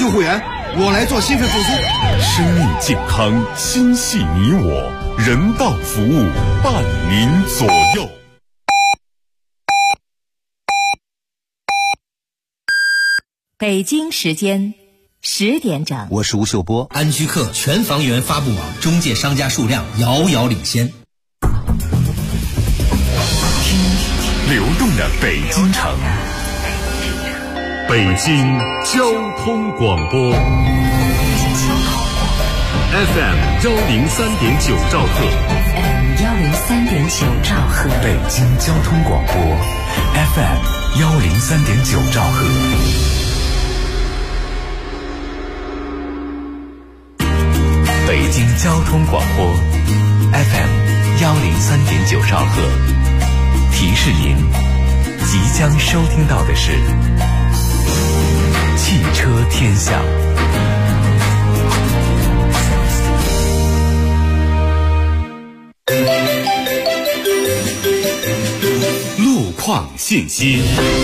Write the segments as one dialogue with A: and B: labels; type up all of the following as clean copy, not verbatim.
A: 救护员，我来做心肺复苏。
B: 生命健康，心系你我，人道服务伴您左右。
C: 北京时间10点整，
D: 我是吴秀波。
E: 安居客全房源发布网中介商家数量遥遥领先。
B: 流动的北京城，北京交通广播 FM 103.9兆赫，
C: 103.9兆赫，
B: 北京交通广播 FM 103.9兆赫。北京交通广播 FM 103.9兆赫，提示您即将收听到的是汽车天下。路况信息。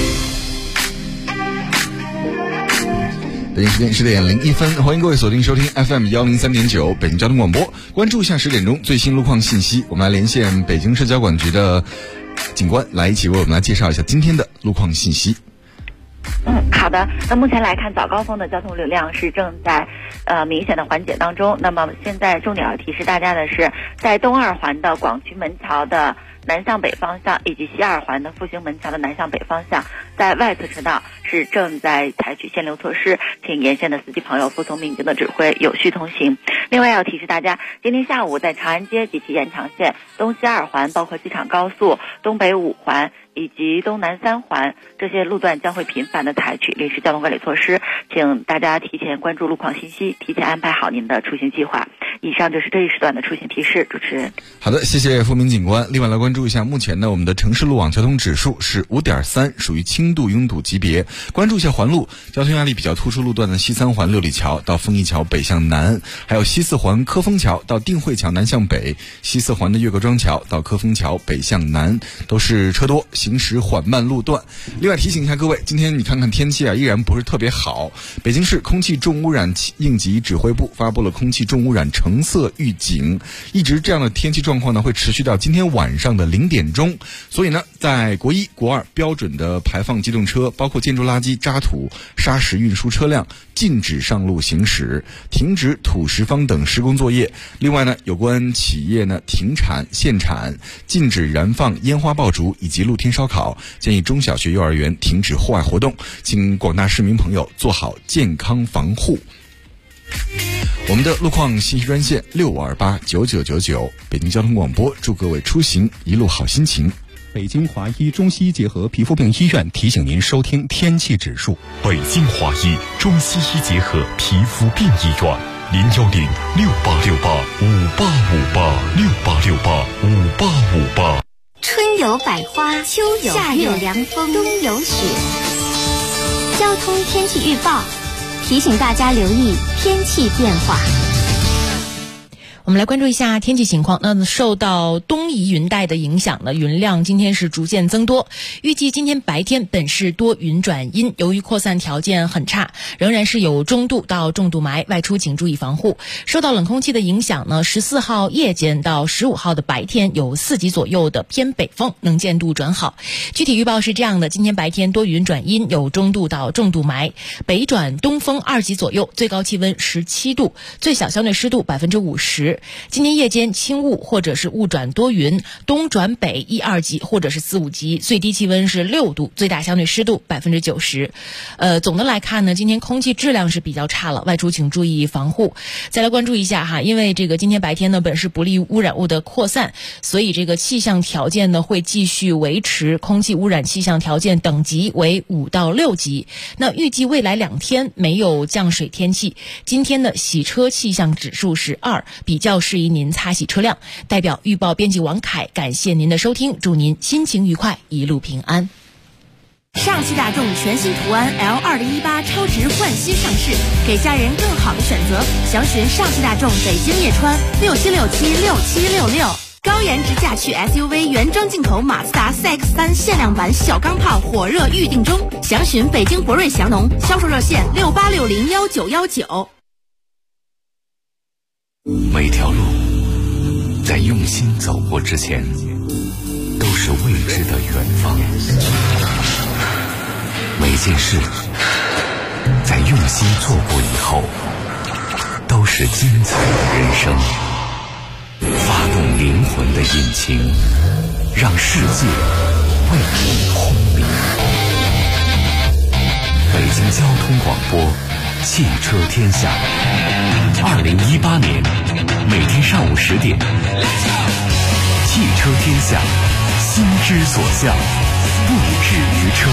A: 北京时间10点01分，欢迎各位锁定收听 FM 103.9北京交通广播，关注一下10点钟最新路况信息。我们来连线北京市交管局的警官，来一起为我们来介绍一下今天的路况信息。
F: 好的。那目前来看，早高峰的交通流量是正在明显的缓解当中。那么现在重点要提示大家的是，在东二环的广渠门桥的南向北方向以及西二环的复兴门桥的南向北方向，在外侧车道是正在采取限流措施，请沿线的司机朋友服从民警的指挥，有序通行。另外要提示大家，今天下午在长安街及其延长线、东西二环，包括机场高速、东北5环以及东南3环这些路段将会频繁的采取临时交通管理措施，请大家提前关注路况信息，提前安排好您的出行计划。以上就是这一时段的出行提示，主持人。
A: 好的，谢谢付明警官。另外来关注一下，目前呢我们的城市路网交通指数是 5.3， 属于轻度拥堵级别。关注一下环路交通压力比较突出路段的西3环六里桥到丰益桥北向南，还有西4环科丰桥到定慧桥南向北，西4环的岳各庄桥到科丰桥北向南，都是车多行驶缓慢路段。另外提醒一下各位，今天你看看天气依然不是特别好。北京市空气重污染应急指挥部发布了空气重污染橙色预警，一直这样的天气状况呢会持续到今天晚上的0点钟。所以呢，在国1、国2标准的排放机动车，包括建筑垃圾、渣土、砂石运输车辆禁止上路行驶，停止土石方等施工作业。另外呢，有关企业呢停产限产，禁止燃放烟花爆竹以及露天烧烤，建议中小学、幼儿园停止户外活动，请广大市民朋友做好健康防护。我们的路况信息专线65289999，北京交通广播祝各位出行一路好心情。
G: 北京华医中西医结合皮肤病医院提醒您收听天气指数。
B: 北京华医中西医结合皮肤病医院，0106868586868685858。
H: 春有百花，秋有夏有凉风，冬有雪。交通天气预报提醒大家留意天气变化。
C: 我们来关注一下天气情况。那受到东移云带的影响呢，云量今天是逐渐增多。预计今天白天本市多云转阴，由于扩散条件很差，仍然是有中度到重度霾，外出请注意防护。受到冷空气的影响呢，14号夜间到15号的白天有4级左右的偏北风，能见度转好。具体预报是这样的：今天白天多云转阴，有中度到重度霾，北转东风2级左右，最高气温17度，最小相对湿度50%。今天夜间轻雾或者是雾转多云，东转北1、2级或者是4、5级，最低气温是6度，最大相对湿度90%。总的来看呢，今天空气质量是比较差了，外出请注意防护。再来关注一下哈，因为这个今天白天呢本是不利污染物的扩散，所以这个气象条件呢会继续维持空气污染气象条件等级为5到6级。那预计未来2天没有降水天气，今天的洗车气象指数是2，比较适宜您擦洗车辆。代表预报编辑王凯感谢您的收听，祝您心情愉快，一路平安。
I: 上汽大众全新途安 L2018 超值焕新上市，给家人更好的选择。详询上汽大众北京叶川67676766。 高颜值驾趣 SUV 原装进口马自达 CX-3 限量版小钢炮火热预定中，详询北京博瑞祥农，销售热线68601919。
B: 每条路在用心走过之前，都是未知的远方。每件事在用心做过以后，都是精彩的人生。发动灵魂的引擎，让世界为你轰鸣。北京交通广播，汽车天下。2018年每天上午10点，汽车天下，心之所向，不止于车。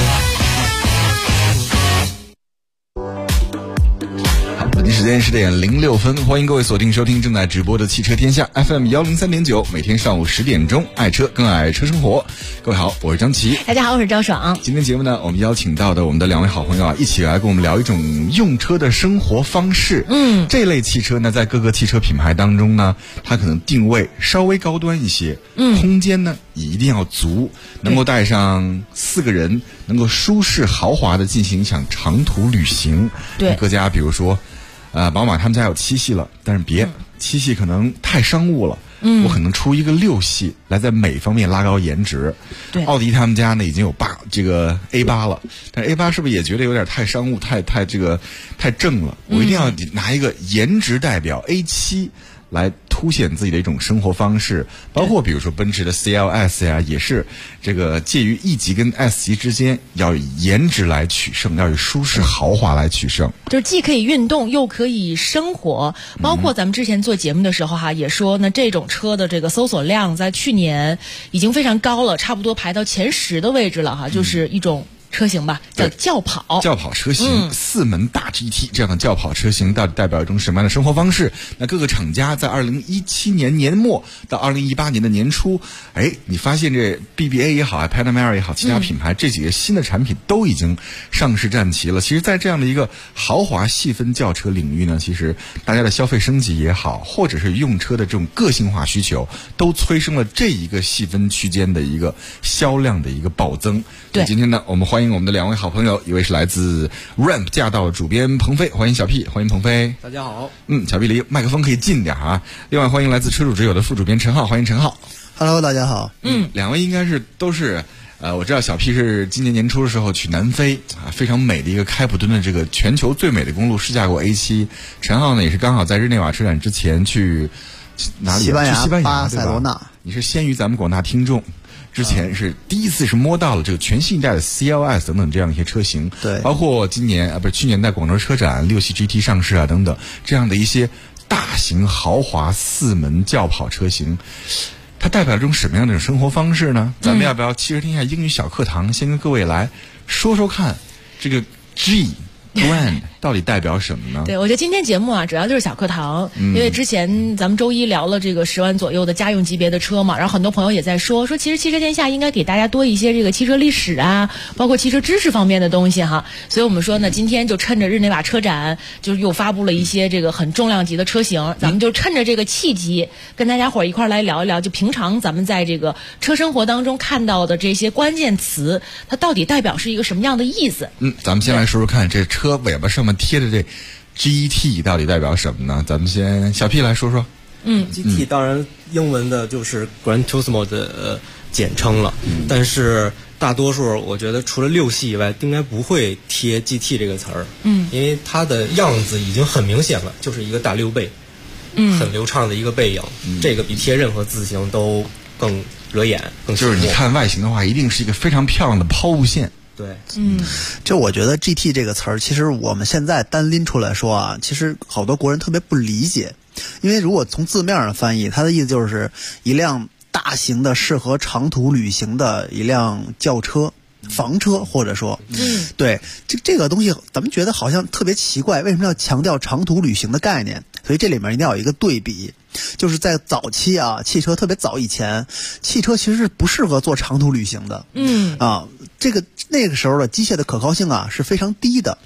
A: 北京时间10点06分，欢迎各位锁定收听正在直播的汽车天下 FM 103.9，每天上午10点钟，爱车更爱车生活。各位好，我是张琪。
C: 大家好，我是赵爽。
A: 今天节目呢，我们邀请到的我们的2位好朋友啊，一起来跟我们聊一种用车的生活方式。这类汽车呢，在各个汽车品牌当中呢，它可能定位稍微高端一些，空间呢也一定要足，能够带上4个人，能够舒适豪华的进行一场长途旅行。
C: 对，
A: 各家比如说宝马他们家有7系了，但是别7系可能太商务了，我可能出一个6系来在美方面拉高颜值。
C: 对，
A: 奥迪他们家呢已经有这个 A8 了，但是 A8 是不是也觉得有点太商务，太正了？我一定要拿一个颜值代表 A7来凸显自己的一种生活方式。包括比如说奔驰的 CLS 呀，也是这个介于 E 级跟 S 级之间，要以颜值来取胜，要以舒适豪华来取胜，
C: 就是既可以运动又可以生活。包括咱们之前做节目的时候哈，也说呢，这种车的这个搜索量在去年已经非常高了，差不多排到前10的位置了哈，就是一种车型吧，叫轿跑。
A: 轿跑车型，4门大 GT 这样的轿跑车型，到底代表一种什么样的生活方式？那各个厂家在2017年年末到2018年的年初，你发现这 BBA 也好，Panamera 也好，其他品牌这几个新的产品都已经上市站齐了。其实，在这样的一个豪华细分轿车领域呢，其实大家的消费升级也好，或者是用车的这种个性化需求，都催生了这一个细分区间的一个销量的一个暴增。
C: 对，
A: 今天呢，我们欢迎我们的2位好朋友，一位是来自 Ramp 驾到主编鹏飞，欢迎小 P， 欢迎鹏飞。
D: 大家好。
A: 小 P 离麦克风可以近点啊。另外欢迎来自车主之友的副主编陈浩，欢迎陈浩。
D: Hello， 大家好。
A: 2位应该是都是我知道小 P 是今年年初的时候去南非非常美的一个开普敦的这个全球最美的公路试驾过 A7。陈浩呢也是刚好在日内瓦车展之前去哪里？
D: 西班牙，
A: 去西班牙
D: 巴塞罗那。
A: 你是先于咱们广大听众。之前是第一次是摸到了这个全新一代的 CLS 等等这样一些车型，
D: 对，
A: 包括今年去年在广州车展6系 GT 上市啊等等这样的一些大型豪华4门轿跑车型，它代表一种什么样的一种生活方式呢？咱们要不要汽车天下英语小课堂先跟各位来说说看，这个 G。Brand 到底代表什么呢？
C: 对，我觉得今天节目啊，主要就是小课堂，因为之前咱们周一聊了这个10万左右的家用级别的车嘛，然后很多朋友也在说，其实汽车天下应该给大家多一些这个汽车历史啊，包括汽车知识方面的东西哈。所以我们说呢，今天就趁着日内瓦车展，就是又发布了一些这个很重量级的车型，咱们就趁着这个契机，跟大家伙一块来聊一聊，就平常咱们在这个车生活当中看到的这些关键词，它到底代表是一个什么样的意思？
A: 咱们先来说说看这车尾巴上面贴的这 GT 到底代表什么呢？咱们先小 P 来说说。
D: GT 当然英文的就是 Gran Turismo 的简称了，但是大多数我觉得除了6系以外，应该不会贴 GT 这个词儿。因为它的样子已经很明显了，就是一个大溜背，很流畅的一个背影，这个比贴任何字形都更惹眼，更
A: 就是你看外形的话，一定是一个非常漂亮的抛物线。
D: 对，
J: 就我觉得 GT 这个词儿，其实我们现在单拎出来说啊，其实好多国人特别不理解，因为如果从字面上翻译，它的意思就是一辆大型的适合长途旅行的一辆轿车。房车或者说，对这个东西，咱们觉得好像特别奇怪，为什么要强调长途旅行的概念？所以这里面一定要有一个对比，就是在早期啊，汽车特别早以前，汽车其实是不适合做长途旅行的。这个那个时候的机械的可靠性啊是非常低的，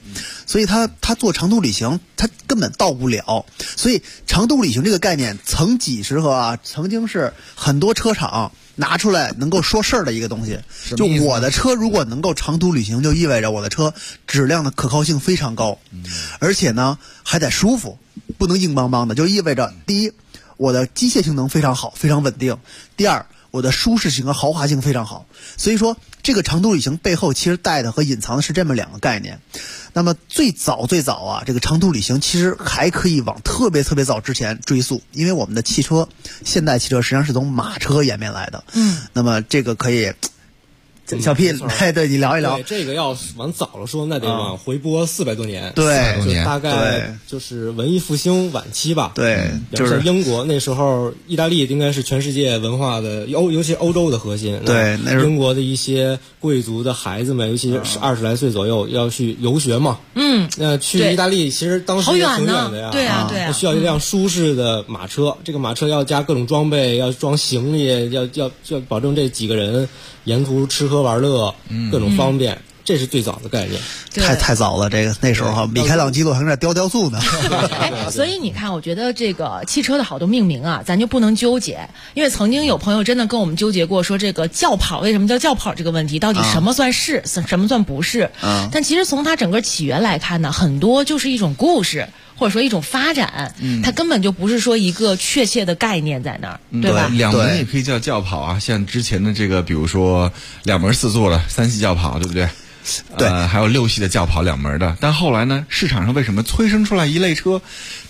J: 所以他做长途旅行，他根本到不了。所以长途旅行这个概念，曾经是很多车厂拿出来能够说事儿的一个东西。就我的车如果能够长途旅行，就意味着我的车质量的可靠性非常高，而且呢还得舒服，不能硬邦邦的，就意味着第一，我的机械性能非常好，非常稳定；第二，我的舒适性和豪华性非常好。所以说这个长途旅行背后其实带的和隐藏的是这么两个概念。那么最早啊，这个长途旅行其实还可以往特别早之前追溯，因为我们的汽车，现代汽车实际上是从马车演变来的。那么这个可以小 P 对你聊一聊。
D: 对，这个要往早了说，那得往回拨400多年。
J: 对，
D: 就大概就是文艺复兴晚期吧。
J: 对，
D: 就是英国那时候，意大利应该是全世界文化的尤其欧洲的核心。
J: 对，那时候
D: 英国的一些贵族的孩子们，尤其是20来岁左右要去游学嘛。去意大利其实当时也挺远的呀。
C: 对啊。
D: 需要一辆舒适的马车，这个马车要加各种装备，要装行李，要保证这几个人沿途吃喝玩乐，各种方便，这是最早的概念。
J: 太早了，这个那时候哈，米开朗基罗还在雕塑呢。
C: 所以你看，我觉得这个汽车的好多命名啊，咱就不能纠结，因为曾经有朋友真的跟我们纠结过，说这个轿跑为什么叫轿跑这个问题，到底什么算是，什么算不是？但其实从它整个起源来看呢，很多就是一种故事。或者说一种发展，它根本就不是说一个确切的概念在那儿，对吧？
A: 两门也可以叫轿跑啊，像之前的这个，比如说2门4座的3系轿跑，对不对？
J: 对，
A: 还有6系的轿跑2门的。但后来呢，市场上为什么催生出来一类车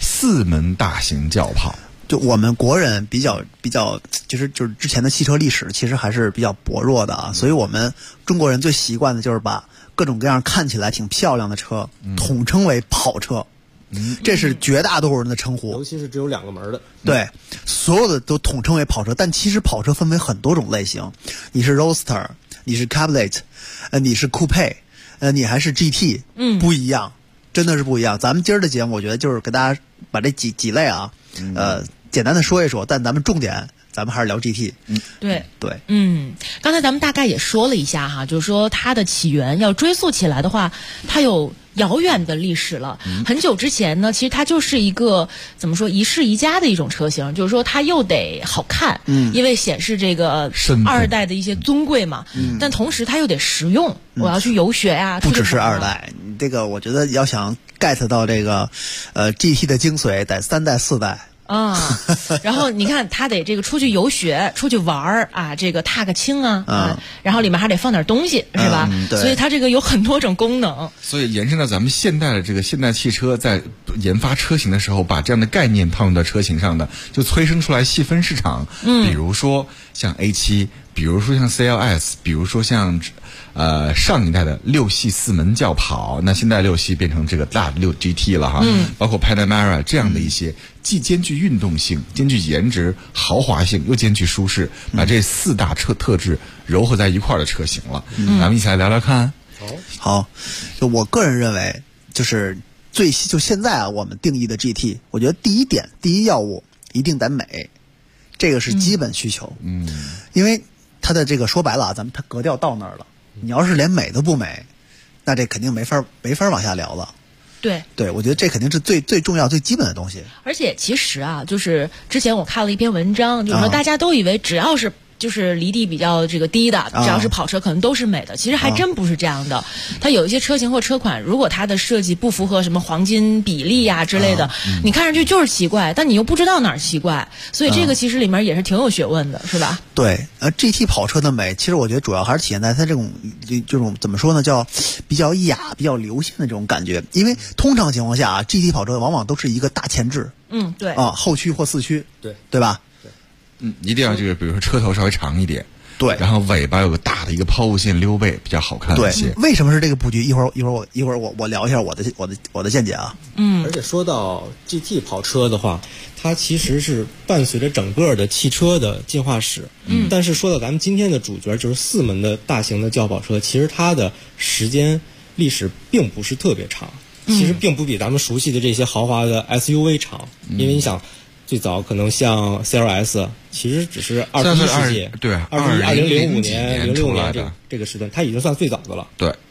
A: 4门大型轿跑？
J: 就我们国人比较，就是之前的汽车历史其实还是比较薄弱的啊，所以我们中国人最习惯的就是把各种各样看起来挺漂亮的车统称为跑车。这是绝大多数人的称呼，
D: 尤其是只有2个门的。
J: 对，所有的都统称为跑车，但其实跑车分为很多种类型。你是 Roadster， 你是 Cabriolet， 你是 Coupe， 你还是 GT， 不一样，真的是不一样。咱们今儿的节目，我觉得就是给大家把这几类啊，简单的说一说，但咱们重点。咱们还是聊 GT。
C: 对， 刚才咱们大概也说了一下哈，就是说它的起源要追溯起来的话，它有遥远的历史了。很久之前呢，其实它就是一个怎么说一世一家的一种车型，就是说它又得好看，因为显示这个2代的一些尊贵嘛，但同时它又得实用。我要去游学呀，
J: 不只是2代，这个我觉得要想 get 到这个GT 的精髓，得3代4代。
C: 然后你看他得这个出去游学出去玩啊，这个踏个青啊，然后里面还得放点东西，是吧？所以它这个有很多种功能。
A: 所以延伸到咱们现代的这个现代汽车在研发车型的时候，把这样的概念套用到车型上的，就催生出来细分市场。比如说像 A7，比如说像 CLS， 比如说像上一代的6系4门轿跑，那现在6系变成这个大的6 GT 了哈，包括 Panamera 这样的一些既兼具运动性、兼具颜值、豪华性，又兼具舒适，把这4大特质糅合在一块儿的车型了。咱们一起来聊聊看。
J: 好，就我个人认为，就是就现在啊，我们定义的 GT， 我觉得第一要务一定得美，这个是基本需求。因为它的这个说白了啊，它格调到那儿了。你要是连美都不美，那这肯定没法往下聊了。对，我觉得这肯定是最重要最基本的东西。
C: 而且其实啊，就是之前我看了一篇文章，就是说大家都以为只要是就是离地比较这个低的，只要是跑车可能都是美的，其实还真不是这样的。它有一些车型或车款，如果它的设计不符合什么黄金比例呀之类的，你看上去就是奇怪，但你又不知道哪儿奇怪，所以这个其实里面也是挺有学问的，是吧？
J: 对，GT 跑车的美，其实我觉得主要还是体现在它这种怎么说呢，叫比较雅、比较流线的这种感觉。因为通常情况下啊，GT 跑车往往都是一个大前置，
C: 对
J: 后驱或4驱，对吧？
A: 一定要这个，比如说车头稍微长一点，
J: 对，
A: 然后尾巴有个大的一个抛物线溜背，比较好看一些。
J: 对，为什么是这个布局？一会儿我聊一下我的见解啊。
D: 而且说到 GT 跑车的话，它其实是伴随着整个的汽车的进化史。但是说到咱们今天的主角，就是4门的大型的轿跑车，其实它的时间历史并不是特别长，其实并不比咱们熟悉的这些豪华的 SUV 长，因为你想。最早可能像 CLS， 其实只是21世纪，
A: 对，
D: 2005年、06年这个时段，它已经算最早的了。
A: 对，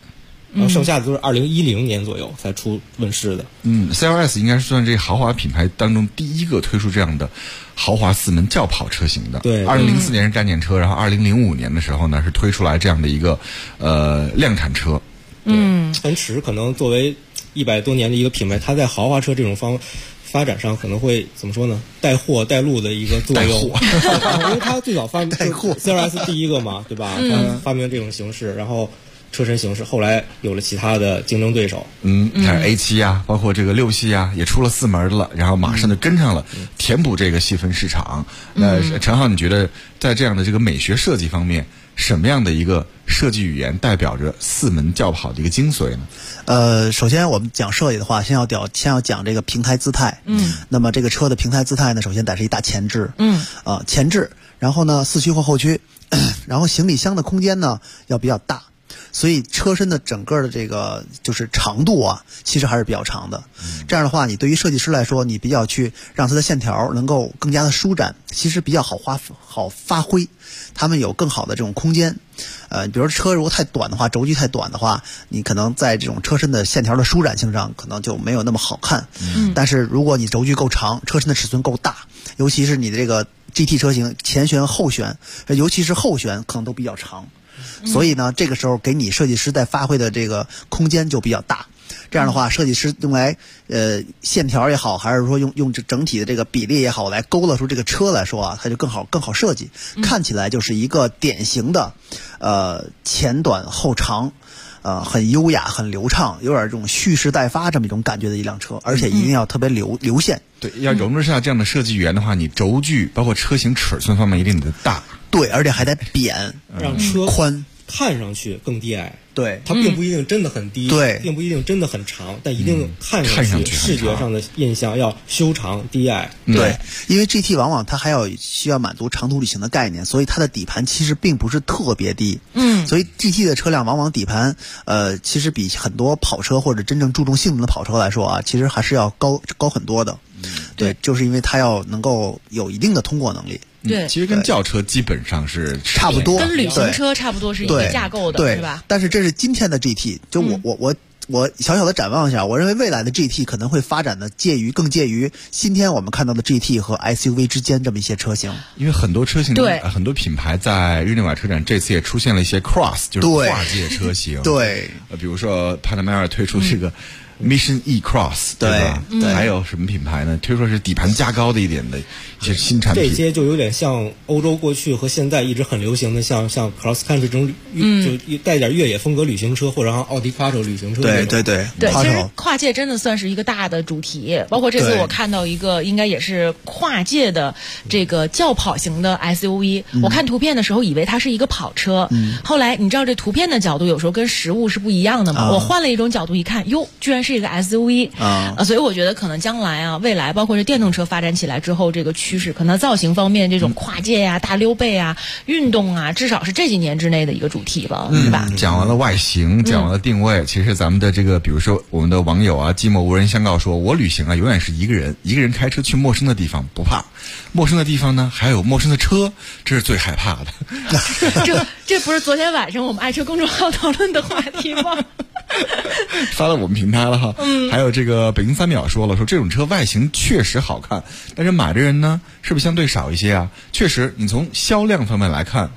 D: 然后剩下的都是2010年左右才问世的。
A: CLS 应该是算这豪华品牌当中第一个推出这样的豪华4门轿跑车型的。
D: 对
A: ，2004年是概念车，然后2005年的时候呢是推出来这样的一个量产车。
D: 奔驰可能作为100多年的一个品牌，它在豪华车这种发展上可能会怎么说呢？带货带路的一个作用。因为它最早发明带货 ，CLS 第一个嘛，对吧？它发明这种形式，然后车身形式，后来有了其他的竞争对手。
A: 像 A7 啊，包括这个6系啊，也出了4门了，然后马上就跟上了，填补这个细分市场。那陈浩，你觉得在这样的这个美学设计方面，什么样的一个设计语言代表着4门轿跑的一个精髓呢？
J: 首先我们讲设计的话，先要讲这个平台姿态。那么这个车的平台姿态呢，首先得是一大前置。前置，然后呢4驱或后驱，然后行李箱的空间呢要比较大。所以车身的整个的这个就是长度啊，其实还是比较长的。这样的话，你对于设计师来说，你比较去让它的线条能够更加的舒展，其实比较好发挥，他们有更好的这种空间。比如车如果太短的话，轴距太短的话，你可能在这种车身的线条的舒展性上可能就没有那么好看。但是如果你轴距够长，车身的尺寸够大，尤其是你的这个 GT 车型前悬后悬，尤其是后悬可能都比较长。所以呢，这个时候给你设计师在发挥的这个空间就比较大。这样的话，设计师用来线条也好，还是说用整体的这个比例也好，来勾勒出这个车来说啊，它就更好设计，看起来就是一个典型的前短后长。很优雅，很流畅，有点这种蓄势待发这么一种感觉的一辆车，而且一定要特别流线。
A: 对，要容得下这样的设计语言的话，你轴距包括车型尺寸方面一定得大。
J: 对，而且还得扁，
D: 让车
J: 宽，
D: 看上去更低矮。
J: 对，
D: 它并不一定真的很低，
J: 对，
D: 并不一定真的很长，但一定看上去视觉上的印象要修长低矮。
J: 对，因为 GT 往往它还需要满足长途旅行的概念，所以它的底盘其实并不是特别低。所以 GT 的车辆往往底盘其实比很多跑车或者真正注重性能的跑车来说啊，其实还是要高很多的。对，就是因为它要能够有一定的通过能力。
C: 对，
A: 其实跟轿车基本上是
J: 差不多，
C: 跟旅行车差不多是一个架构的，是吧？
J: 但是这是今天的 GT， 就我小小的展望一下，我认为未来的 GT 可能会发展的更介于今天我们看到的 GT 和 SUV 之间这么一些车型。
A: 因为很多车型，很多品牌在日内瓦车展这次也出现了一些 Cross， 就是跨界车型。
J: 对，
A: 比如说 Panamera 推出这个Mission E Cross， 对吧？还有什么品牌呢？推说是底盘加高的一点的一些新产品。
D: 这些就有点像欧洲过去和现在一直很流行的，像 Cross Country 这种，就带点越野风格旅行车，或者像奥迪 Quattro 旅行车。
J: 对，
C: 其实跨界真的算是一个大的主题。包括这次我看到一个，应该也是跨界的这个轿跑型的 SUV。我看图片的时候以为它是一个跑车，后来你知道这图片的角度有时候跟实物是不一样的嘛？我换了一种角度一看，哟，居然是一个 SUV 所以我觉得可能将来未来包括这电动车发展起来之后，这个趋势可能造型方面这种跨界呀、大溜背啊、运动啊，至少是这几年之内的一个主题了，是吧？
A: 讲完了外形，讲完了定位，其实咱们的这个，比如说我们的网友啊，寂寞无人相告说，我旅行啊永远是一个人开车去陌生的地方不怕，陌生的地方呢还有陌生的车，这是最害怕的。
C: 这不是昨天晚上我们爱车公众号讨论的话题吗？
A: 发到我们平台了哈。还有这个北京3秒说这种车外形确实好看，但是买的人呢是不是相对少一些啊？确实，你从销量方面来看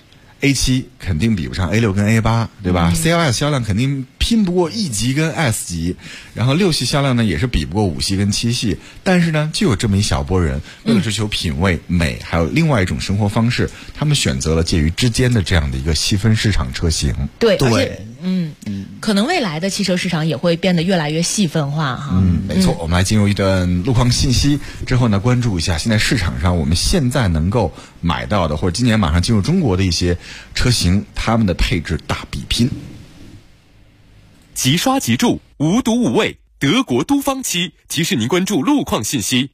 A: ，A7 肯定比不上A6跟A8，对吧？CLS 销量肯定拼不过 E 级跟 S 级，然后6系销量呢也是比不过5系跟7系，但是呢就有这么一小波人为了追求品味美，还有另外一种生活方式，他们选择了介于之间的这样的一个细分市场车型。
C: 对，而且可能未来的汽车市场也会变得越来越细分化哈。
A: 没错，我们来进入一段路况信息之后呢，关注一下现在市场上我们现在能够买到的，或者今年马上进入中国的一些车型，他们的配置大比拼。
K: 即刷即住，无毒无味，德国都方漆提示您关注路况信息。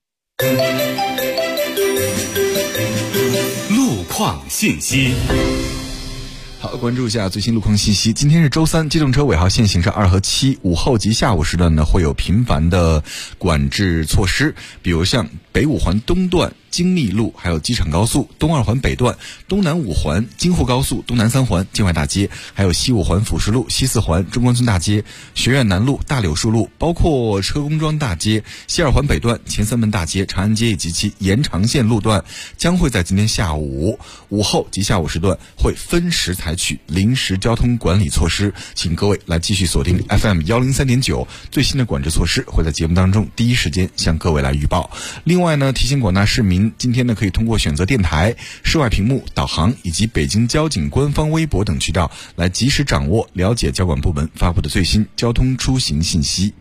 K: 路况信息。
A: 好，关注一下最新路况信息。今天是周三，机动车尾号限行是2和7，午后及下午时段呢会有频繁的管制措施，比如像北五环东段京密路，还有机场高速、东2环北段、东南5环、京沪高速、东南3环、境外大街，还有西5环辅石路、西4环、中关村大街、学院南路、大柳树路，包括车公庄大街、西2环北段、前三门大街、长安街以及其延长线路段，将会在今天下午、午后及下午时段会分时采取临时交通管理措施，请各位来继续锁定 FM103.9，最新的管制措施会在节目当中第一时间向各位来预报。另外呢，提醒广大市民，今天呢可以通过选择电台、室外屏幕、导航以及北京交警官方微博等渠道来及时掌握、了解交管部门发布的最新交通出行信息。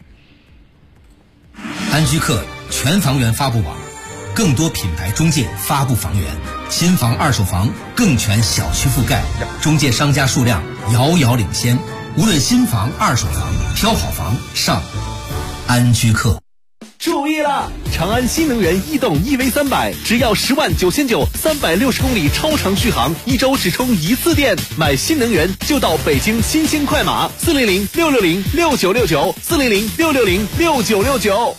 E: 安居客全房源发布网，更多品牌中介发布房源，新房二手房更全小区覆盖，中介商家数量遥遥领先。无论新房二手房，挑好房上安居客。
L: 注意了！长安新能源逸动 EV300，只要10.999万，360公里超长续航，1周只充1次电。买新能源就到北京新兴快马，400-660-6969，400-660-6969。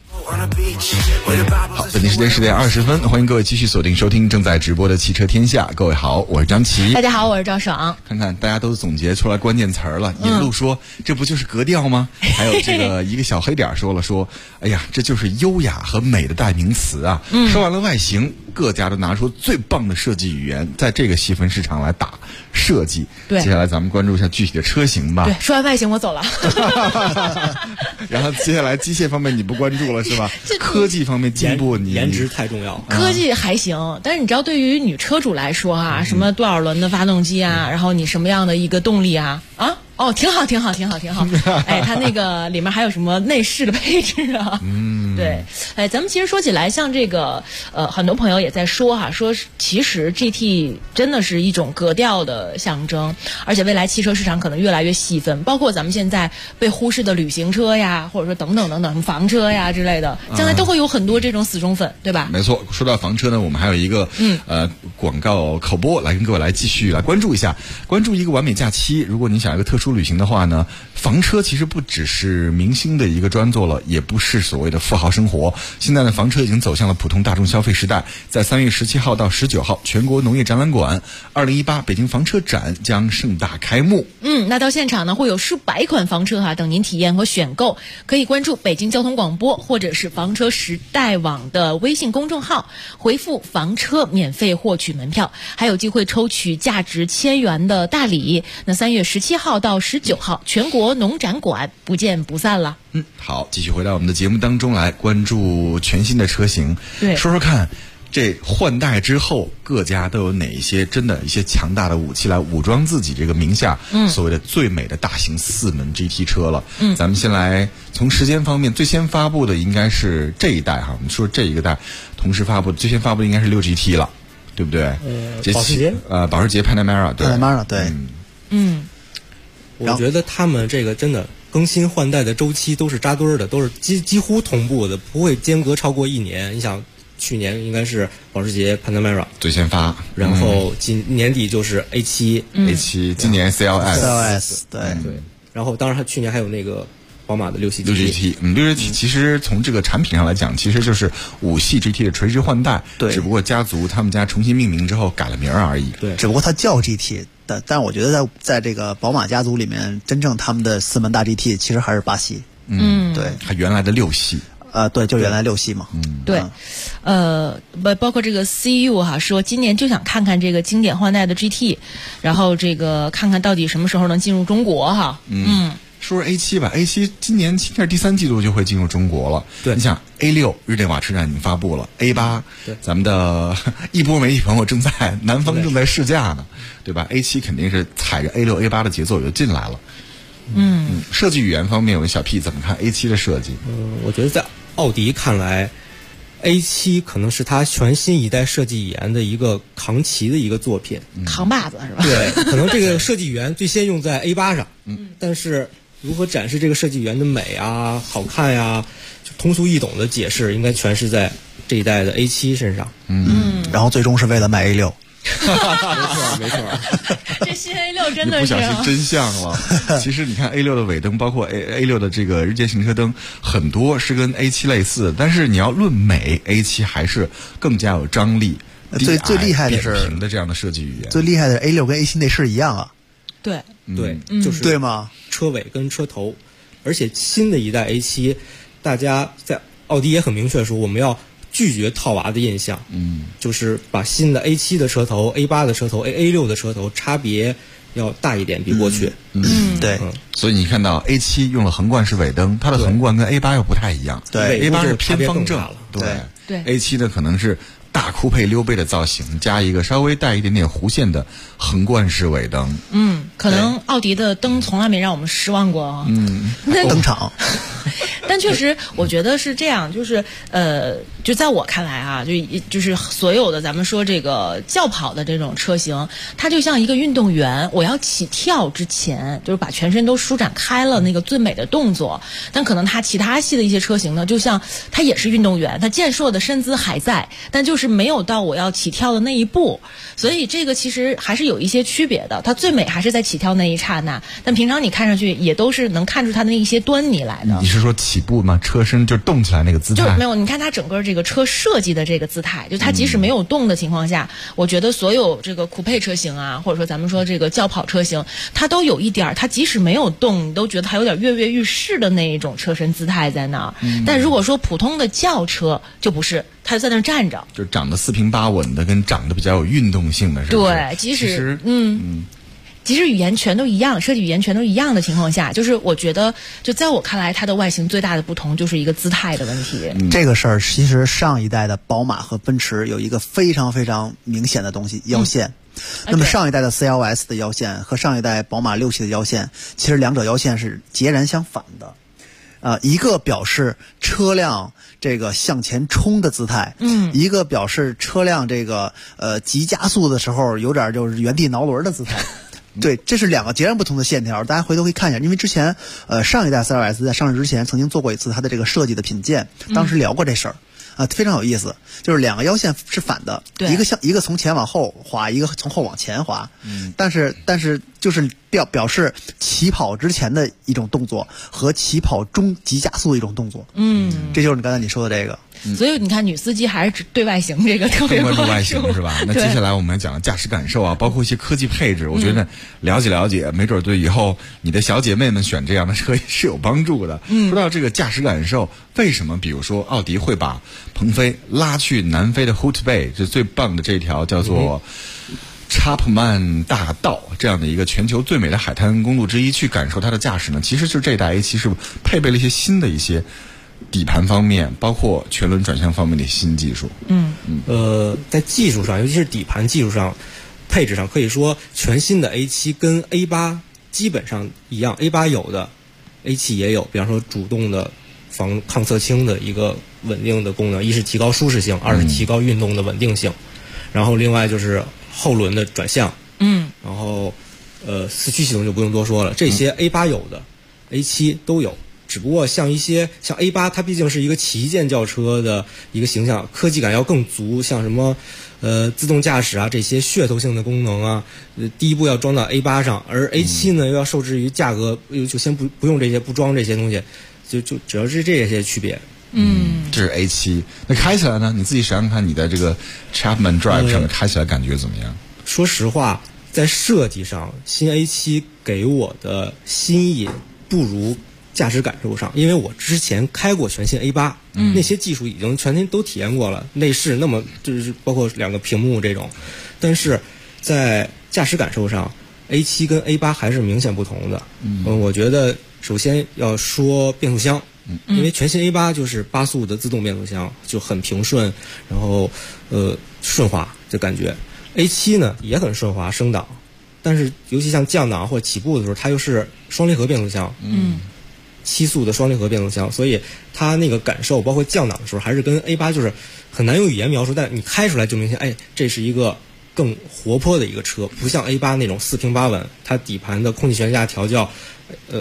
A: 好，北京时间10点20分，欢迎各位继续锁定收听正在直播的汽车天下。各位好，我是张琪。
C: 大家好，我是赵爽。
A: 看看大家都总结出来关键词儿了，引路说这不就是格调吗？还有这个一个小黑点说了说，哎呀，这就是优雅和美的代名词啊。说完了外形，各家都拿出最棒的设计语言，在这个细分市场来打设计。
C: 对，
A: 接下来咱们关注一下具体的车型吧。
C: 对，说完外形我走了。
A: 然后接下来机械方面你不关注了是吧？科技方面进步，你
D: 颜值太重要。
C: 科技还行，但是你知道，对于女车主来说啊，什么多少轮的发动机啊，然后你什么样的一个动力啊，哦，挺好。哎，它那个里面还有什么内饰的配置啊？对，哎，咱们其实说起来，像这个很多朋友也在说哈，说其实 GT 真的是一种格调的象征，而且未来汽车市场可能越来越细分，包括咱们现在被忽视的旅行车呀，或者说等等什么房车呀之类的，将来都会有很多这种死忠粉，对吧？
A: 没错，说到房车呢，我们还有一个广告口播来跟各位来继续来关注一下，关注一个完美假期。如果你想要一个特殊旅行的话呢，房车其实不只是明星的一个专做了，也不是所谓的富豪生活。现在的房车已经走向了普通大众消费时代。在3月17号到19号，全国农业展览馆2018北京房车展将盛大开幕。
C: 那到现场呢，会有数百款房车等您体验和选购，可以关注北京交通广播或者是房车时代网的微信公众号，回复房车免费获取门票，还有机会抽取价值1000元的大礼。那3月17号到19号，全国农展馆不见不散了。
A: 好，继续回到我们的节目当中来关注全新的车型。
C: 对，
A: 说说看，这换代之后各家都有哪一些真的一些强大的武器来武装自己这个名下所谓的最美的大型4门 GT 车了。咱们先来从时间方面，最先发布的应该是这一代哈，我们说这一个代同时发布最先发布的应该是6GT 了，对不对？
D: 保时捷
A: 保时捷 Panamera 对
J: Panamera 对。
D: 我觉得他们这个真的更新换代的周期都是扎堆儿的，都是几乎同步的，不会间隔超过1年。你想，去年应该是保时捷 Panamera
A: 最先发，
D: 然后今年底就是 A7，
A: 今年 CLS
J: 对，
D: 然后当然去年还有那个宝马的6系
A: GT。6GT 其实从这个产品上来讲，其实就是5系 GT 的垂直换代，
J: 对，
A: 只不过家族他们家重新命名之后改了名而已。
J: 对，只不过它叫 GT。但我觉得在这个宝马家族里面，真正他们的4门大 GT 其实还是8系。对，
A: 它原来的6系。
J: 对，就原来6系嘛。
C: 对，包括这个 CU 哈，说今年就想看看这个经典换代的 GT， 然后这个看看到底什么时候能进入中国哈。
A: 说是 A7 吧 ，A7 今年应该是第3季度就会进入中国了。
D: 对，
A: 你想 A6 日内瓦车展已经发布了 ，A8 咱们的一波媒体朋友南方正在试驾呢，对吧 ？A7 肯定是踩着 A6、A8 的节奏就进来了。设计语言方面，有小 P 怎么看 A7 的设计？
D: 我觉得在奥迪看来，A7 可能是它全新一代设计语言的一个扛旗的一个作品，
C: 扛把子是吧？
D: 对，可能这个设计语言最先用在 A8 上，但是如何展示这个设计语言的美啊、好看呀、就通俗易懂的解释，应该全是在这一代的 A7 身上。
J: 然后最终是为了买 A6。
D: 没错。
C: 这新 A6 真的是
A: 你不小心真像了。其实你看 A6 的尾灯，包括 A6 的这个日间行车灯，很多是跟 A7 类似的，但是你要论美 ，A7 还是更加有张力。
J: 最厉害的是
A: 扁平的这样的设计语言。
J: 最厉害的 A6 跟 A7 内饰一样啊。
C: 对
D: 对，就是
J: 对吗？
D: 车尾跟车头，而且新的一代 A7，大家在奥迪也很明确说，我们要拒绝套娃的印象。就是把新的 A7 的车头、A8 的车头、A6 的车头差别要大一点，比过去。
J: 对。
A: 所以你看到 A7 用了横贯式尾灯，它的横贯跟 A8 又不太一样。
J: 对
A: ，A8 是偏方正了。
J: 对
A: ，A7 呢可能是大酷配溜背的造型，加一个稍微带一点点弧线的横贯式尾灯。
C: 可能奥迪的灯从来没让我们失望过啊。
J: 登场。
C: 但确实，我觉得是这样，就是就在我看来啊，就是所有的咱们说这个轿跑的这种车型，它就像一个运动员，我要起跳之前，就是把全身都舒展开了那个最美的动作。但可能它其他系的一些车型呢，就像它也是运动员，它健硕的身姿还在，但就是没有到我要起跳的那一步。所以这个其实还是有一些区别的，它最美还是在起跳那一刹那，但平常你看上去也都是能看出它的那一些端倪来的。
A: 你是说起步吗？车身就动起来那个姿态？
C: 就是没有，你看它整个这个车设计的这个姿态，就它即使没有动的情况下，我觉得所有这个酷配车型啊，或者说咱们说这个轿跑车型，它都有一点，它即使没有动，你都觉得它有点跃跃欲试的那一种车身姿态在那儿。但如果说普通的轿车就不是，它就在那儿站着，
A: 就长得四平八稳的，跟长得比较有运动性的，是不是？
C: 对，即使语言全都一样，设计语言全都一样的情况下，就是我觉得，就在我看来，它的外形最大的不同就是一个姿态的问题。
J: 这个事儿其实上一代的宝马和奔驰有一个非常非常明显的东西，腰线。那么上一代的 CLS 的腰线和上一代宝马6系的腰线，其实两者腰线是截然相反的。一个表示车辆这个向前冲的姿态，一个表示车辆这个急加速的时候有点就是原地挠轮的姿态。对，这是两个截然不同的线条，大家回头可以看一下，因为之前上一代 CLS 在上市之前曾经做过一次它的这个设计的品鉴，当时聊过这事儿。非常有意思，就是两个腰线是反的，一个从前往后滑，一个从后往前滑。但是就是表示起跑之前的一种动作和起跑中急加速的一种动作。这就是刚才你说的这个。
C: 所以你看，女司机还是对外形这个特别
A: 关注外形是吧？那接下来我们讲驾驶感受啊，包括一些科技配置，我觉得了解，没准对以后你的小姐妹们选这样的车是有帮助的。说到这个驾驶感受，为什么比如说奥迪会把鹏飞拉去南非的 Hout Bay， 这最棒的这条叫做查普曼大道这样的一个全球最美的海滩公路之一去感受它的驾驶呢？其实就是这代 A7 是配备了一些新的一些底盘方面，包括全轮转向方面的新技术。
D: 在技术上，尤其是底盘技术上、配置上，可以说全新的 A7 跟 A8 基本上一样。A8 有的 A7 也有，比方说主动的防抗侧倾的一个稳定的功能，一是提高舒适性，二是提高运动的稳定性。然后另外就是后轮的转向，然后四驱系统就不用多说了，这些 A8 有的 A7 都有。只不过像A8，它毕竟是一个旗舰轿车的一个形象，科技感要更足，像什么自动驾驶啊这些噱头性的功能啊，第一步要装到 A8 上，而 A7 呢又要受制于价格，就先不用这些，不装这些东西，就主要是这些区别。
A: 这是 A7， 那开起来呢？你自己想想看，你的这个 Chapman Drive 上面开起来感觉怎么样？
D: 说实话，在设计上，新 A7 给我的新意不如驾驶感受上，因为我之前开过全新 A8，那些技术已经全都体验过了，内饰那么就是包括两个屏幕这种，但是在驾驶感受上 ，A7 跟 A8 还是明显不同的。我觉得首先要说变速箱，因为全新 A8 就是8速的自动变速箱，就很平顺，然后顺滑的感觉。A7 呢也很顺滑升档，但是尤其像降档或起步的时候，它又是双离合变速箱。7速的双离合变速箱，所以它那个感受，包括降档的时候，还是跟 A8 就是很难用语言描述，但你开出来就明显，这是一个更活泼的一个车，不像 A8 那种四平八稳，它底盘的空气悬架调教，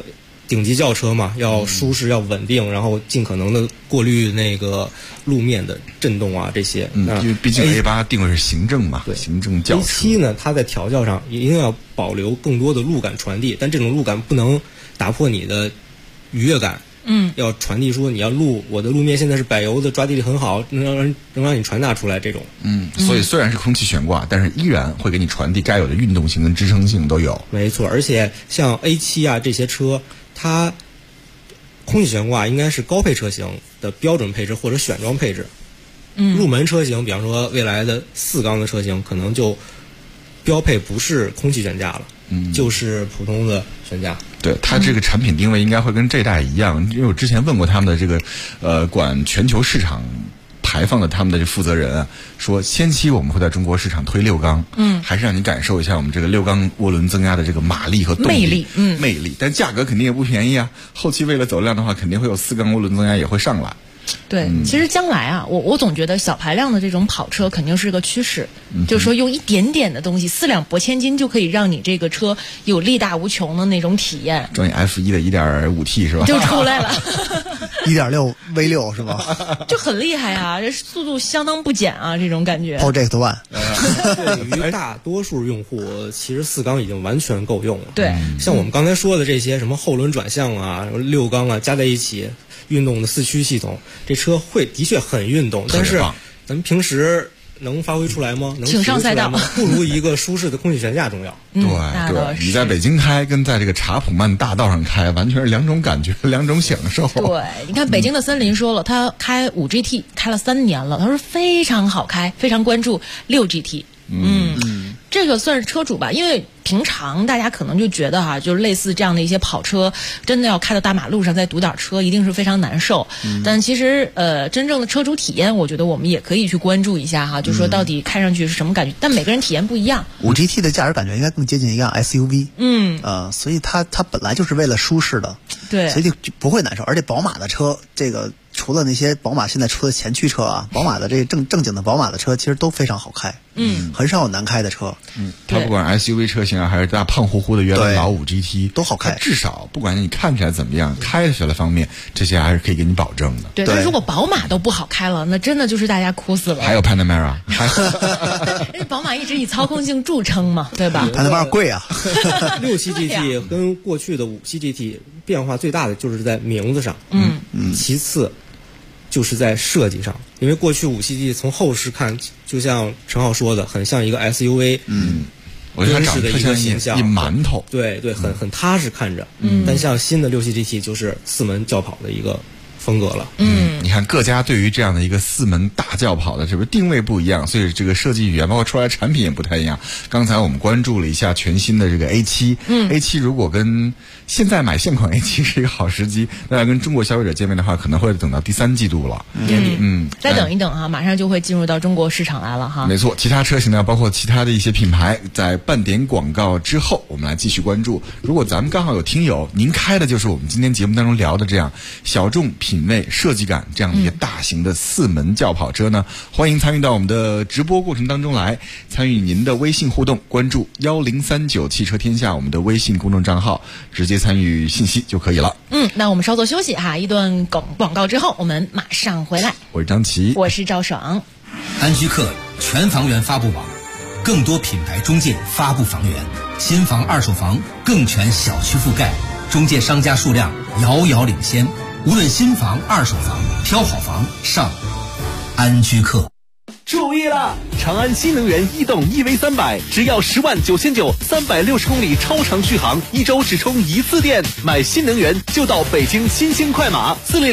D: 顶级轿车嘛，要舒适要稳定，然后尽可能的过滤那个路面的震动啊这些。
A: 因为毕竟 A8 定位是行政嘛，对，行政轿车。
D: A7 呢，它在调教上一定要保留更多的路感传递，但这种路感不能打破你的愉悦感。要传递说你要我的路面现在是柏油的，抓地力很好，能让你传达出来这种。
A: 所以虽然是空气悬挂，但是依然会给你传递该有的运动性跟支撑性都有。
D: 没错，而且像 A7 啊这些车，它空气悬挂应该是高配车型的标准配置或者选装配置。入门车型，比方说未来的4缸的车型，可能就标配不是空气悬架了，就是普通的悬架。
A: 对，它这个产品定位应该会跟这代一样，因为我之前问过他们的这个管全球市场排放的他们的负责人啊，说先期我们会在中国市场推6缸，还是让你感受一下我们这个6缸涡轮增压的这个马力和动力魅力，但价格肯定也不便宜啊。后期为了走量的话，肯定会有4缸涡轮增压也会上来。
C: 对，其实将来啊，我总觉得小排量的这种跑车肯定是个趋势，就是说用一点点的东西，4两拨千斤就可以让你这个车有力大无穷的那种体验。
A: 装F1的 1.5T 是吧？
C: 就出来了。
J: 1.6 V6 是吧？
C: 就很厉害啊，这速度相当不减啊，这种感觉。
J: Project One。
D: 对于大多数用户，其实4缸已经完全够用了。
C: 对，
D: 像我们刚才说的这些什么后轮转向啊、6缸啊，加在一起。运动的4驱系统，这车的确很运动，但是咱们平时能发挥出来吗？
C: 请上赛道
D: 不如一个舒适的空气悬架重要。
A: 对，你在北京开跟在这个查普曼大道上开，完全是2种感觉2种享受。
C: 对，你看北京的森林说了，他开5GT 开了3年了，他说非常好开，非常关注6GT。这个算是车主吧，因为平常大家可能就觉得就是类似这样的一些跑车，真的要开到大马路上再堵点车，一定是非常难受。但其实真正的车主体验，我觉得我们也可以去关注一下就说到底开上去是什么感觉。但每个人体验不一样。
J: 5GT 的驾驶感觉应该更接近一辆 SUV。所以它本来就是为了舒适的，
C: 对，
J: 所以就不会难受。而且宝马的车，这个除了那些宝马现在出的前驱车啊，宝马的这正经的宝马的车其实都非常好开。很少有难开的车。
A: 它不管 SUV 车型啊，还是大胖乎乎的原来老5GT
J: 都好开。
A: 至少不管你看起来怎么样，开起来方面，这些还是可以给你保证的。
C: 对，但如果宝马都不好开了，那真的就是大家哭死了。
A: 还有 Panamera，
C: 宝马一直以操控性著称嘛，对吧
J: ？Panamera 贵啊。
D: 6.7GT 跟过去的5.7GT 变化最大的就是在名字上，其次就是在设计上，因为过去5.7GT 从后视看，就像陈浩说的，很像一个 SUV，
A: 我觉得它长得特像一馒头，
D: 对，很踏实看着。但像新的6.7GT 就是4门轿跑的一个风格了。
A: 你看各家对于这样的一个4门大轿跑的这个定位不一样，所以这个设计语言包括出来的产品也不太一样。刚才我们关注了一下全新的这个 A7，A7 如果跟现在买现款 A7 是一个好时机，那要跟中国消费者见面的话，可能会等到第3季度了，
C: 年底。再等一等马上就会进入到中国市场来了哈。
A: 没错，其他车型呢，包括其他的一些品牌，在半点广告之后，我们来继续关注。如果咱们刚好有听友，您开的就是我们今天节目当中聊的这样小众品味、设计感这样的一个大型的4门轿跑车呢，欢迎参与到我们的直播过程当中来，参与您的微信互动，关注1039汽车天下我们的微信公众账号，直接参与信息就可以了。
C: 那我们稍作休息一段广告之后，我们马上回来。
A: 我是张琪，
C: 我是赵爽。
E: 安居客全房源发布网，更多品牌中介发布房源，新房、二手房更全小区覆盖，中介商家数量遥遥领先。无论新房、二手房，挑好房上安居客。
L: 注意了！长安新能源逸动 EV300，只要10.99360公里超长续航，1周只充1次电。买新能源就到北京新兴快马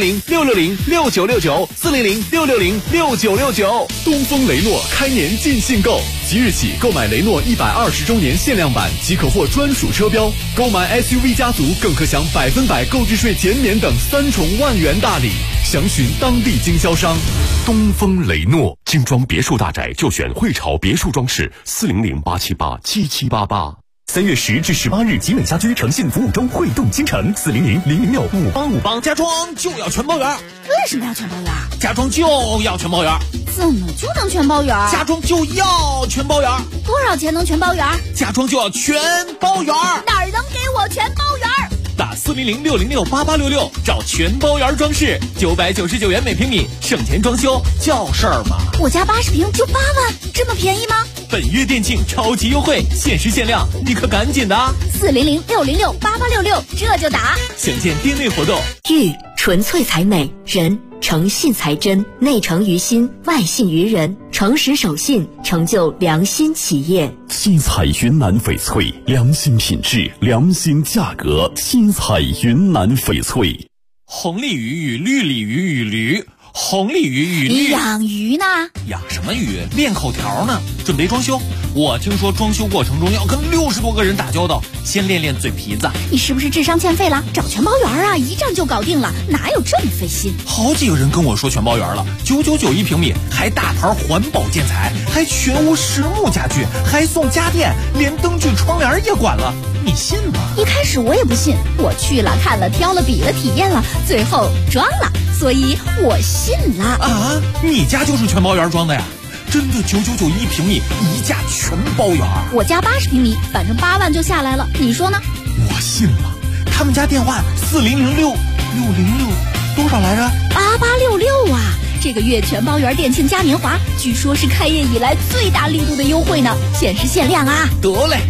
L: ，400-660-6969，400-660-6969。
K: 东风雷诺开年尽兴购，即日起购买雷诺120周年限量版即可获专属车标，购买 SUV 家族更可享100%购置税减免等3重万元大礼。详询当地经销商。
M: 东风雷诺精装别墅大宅就选汇潮别墅装饰，400-878-7788。3月10至18日，集美家居诚信服务周汇动京城，400-006-5858。
N: 家装就要全包圆。
O: 为什么要全包圆？
N: 家装就要全包圆。
O: 怎么就能全包圆？
N: 家装就要全包圆。
O: 多少钱能全包圆？
N: 家装就要全包圆。
O: 哪儿能给我全包圆？
N: 打
L: 打400-606-8866找全包园装饰，999元每平米，省钱装修叫事儿嘛。
O: 我家80平就8万，这么便宜吗？
L: 本月店庆超级优惠，限时限量，你可赶紧的
O: ！400-606-8866，这就打。
L: 详见店内活动。
P: 玉纯粹才美，人诚信才真，内诚于心，外信于人，诚实守信，成就良心企业。
M: 七彩云南翡翠，良心品质，良心价格。七彩云南翡翠。
L: 红鲤鱼与绿鲤鱼与驴，红鲤鱼与绿。
O: 你养鱼呢？
L: 养什么鱼？练口条呢。准备装修，我听说装修过程中要跟60多个人打交道，先练练嘴皮子。
O: 你是不是智商欠费了？找全包园啊，一站就搞定了，哪有这么费心？
L: 好几个人跟我说全包园了，999一平米，还大牌环保建材，还全屋实木家具，还送家电，连灯具窗帘也管了，你信吗？
O: 一开始我也不信，我去了看了挑了比了体验了，最后装了，所以我信了。
L: 啊，你家就是全包园装的呀？真的999一平米，一价全包园。
O: 我家80平米，反正8万就下来了，你说呢？
L: 我信了。他们家电话4006606多少来着
O: ？8866啊！这个月全包园店庆嘉年华，据说是开业以来最大力度的优惠呢，限时限量啊！
L: 得嘞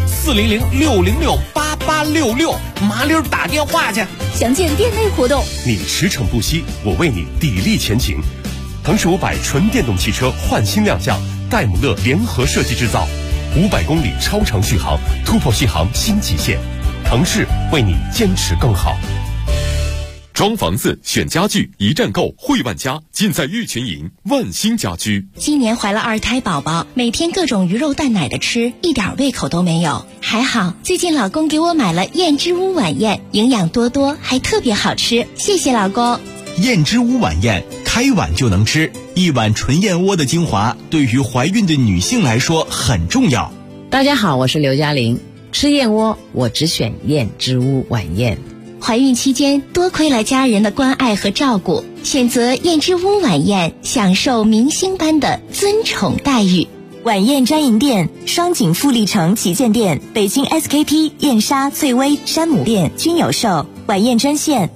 L: ，400-606-8866，麻溜打电话去。
O: 详见店内活动。
M: 你驰骋不息，我为你砥砺前行。腾势500纯电动汽车焕新亮相，戴姆勒联合设计制造，500公里超长续航，突破续航新极限。腾势为你坚持更好。
Q: 装房子选家具一站购，汇万家，尽在玉群营万兴家居。
R: 今年怀了2胎宝宝，每天各种鱼肉蛋奶的吃，一点胃口都没有。还好最近老公给我买了燕之屋晚宴，营养多多，还特别好吃，谢谢老公。
S: 燕之屋晚宴，开碗就能吃，一碗纯燕窝的精华，对于怀孕的女性来说很重要。
T: 大家好，我是刘嘉玲，吃燕窝我只选燕之屋晚宴。
R: 怀孕期间多亏了家人的关爱和照顾，选择燕之屋晚宴，享受明星般的尊宠待遇。
P: 晚宴专营店：双井富力城旗舰店、北京 SKP、燕莎、翠微、山姆店均有售。晚宴专线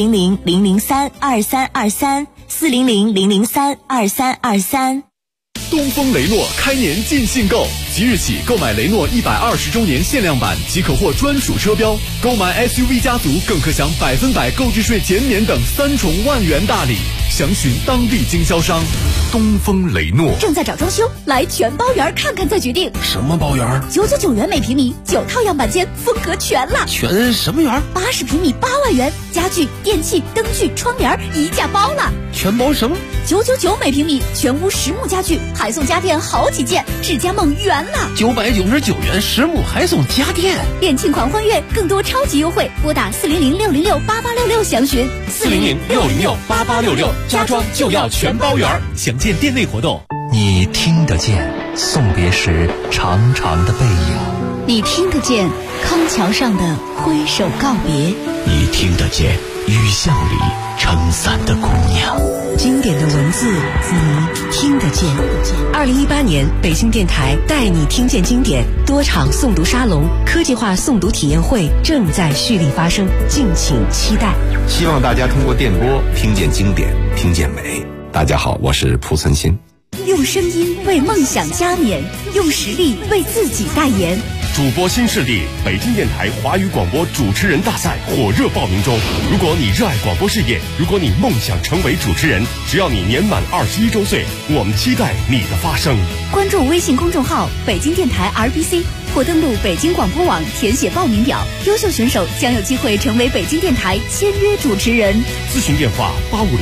P: 400-003-2323，400-003-2323。
K: 东风雷诺开年尽兴购，即日起购买雷诺120周年限量版即可获专属车标，购买 SUV 家族更可享100%购置税减免等3重万元大礼。详询当地经销商。
Q: 东风雷诺
O: 正在找装修，来全包园看看再决定。
N: 什么包园
O: ？999元每平米，9套样板间，风格全了。
N: 全什么园
O: ？80平米8万元，家具、电器、灯具、窗帘一价包了。
N: 全包什么
O: ？999每平米，全屋实木家具，还送家电好几件，智家梦圆了。
N: 999元实木还送家电，
O: 店庆狂欢月，更多超级优惠，拨打400-606-8866详询。
L: 400-606-8866，家装就要全包园。详见店内活动。
B: 你听得见送别时长长的背影，
O: 你听得见康桥上的挥手告别，
B: 你听得见雨巷里撑伞的姑娘。
P: 经典的文字，你听得见。2018年，北京电台带你听见经典多场诵读沙龙、科技化诵读体验会正在蓄力发生，敬请期待。
U: 希望大家通过电波听见经典，听见美。大家好，我是蒲存昕。
O: 用声音为梦想加冕，用实力为自己代言。
M: 主播新势力，北京电台华语广播主持人大赛火热报名中。如果你热爱广播事业，如果你梦想成为主持人，只要你年满21周岁，我们期待你的发声。
O: 关注微信公众号北京电台 RBC， 或登录北京广播网填写报名表，优秀选手将有机会成为北京电台签约主持人。
M: 咨询电话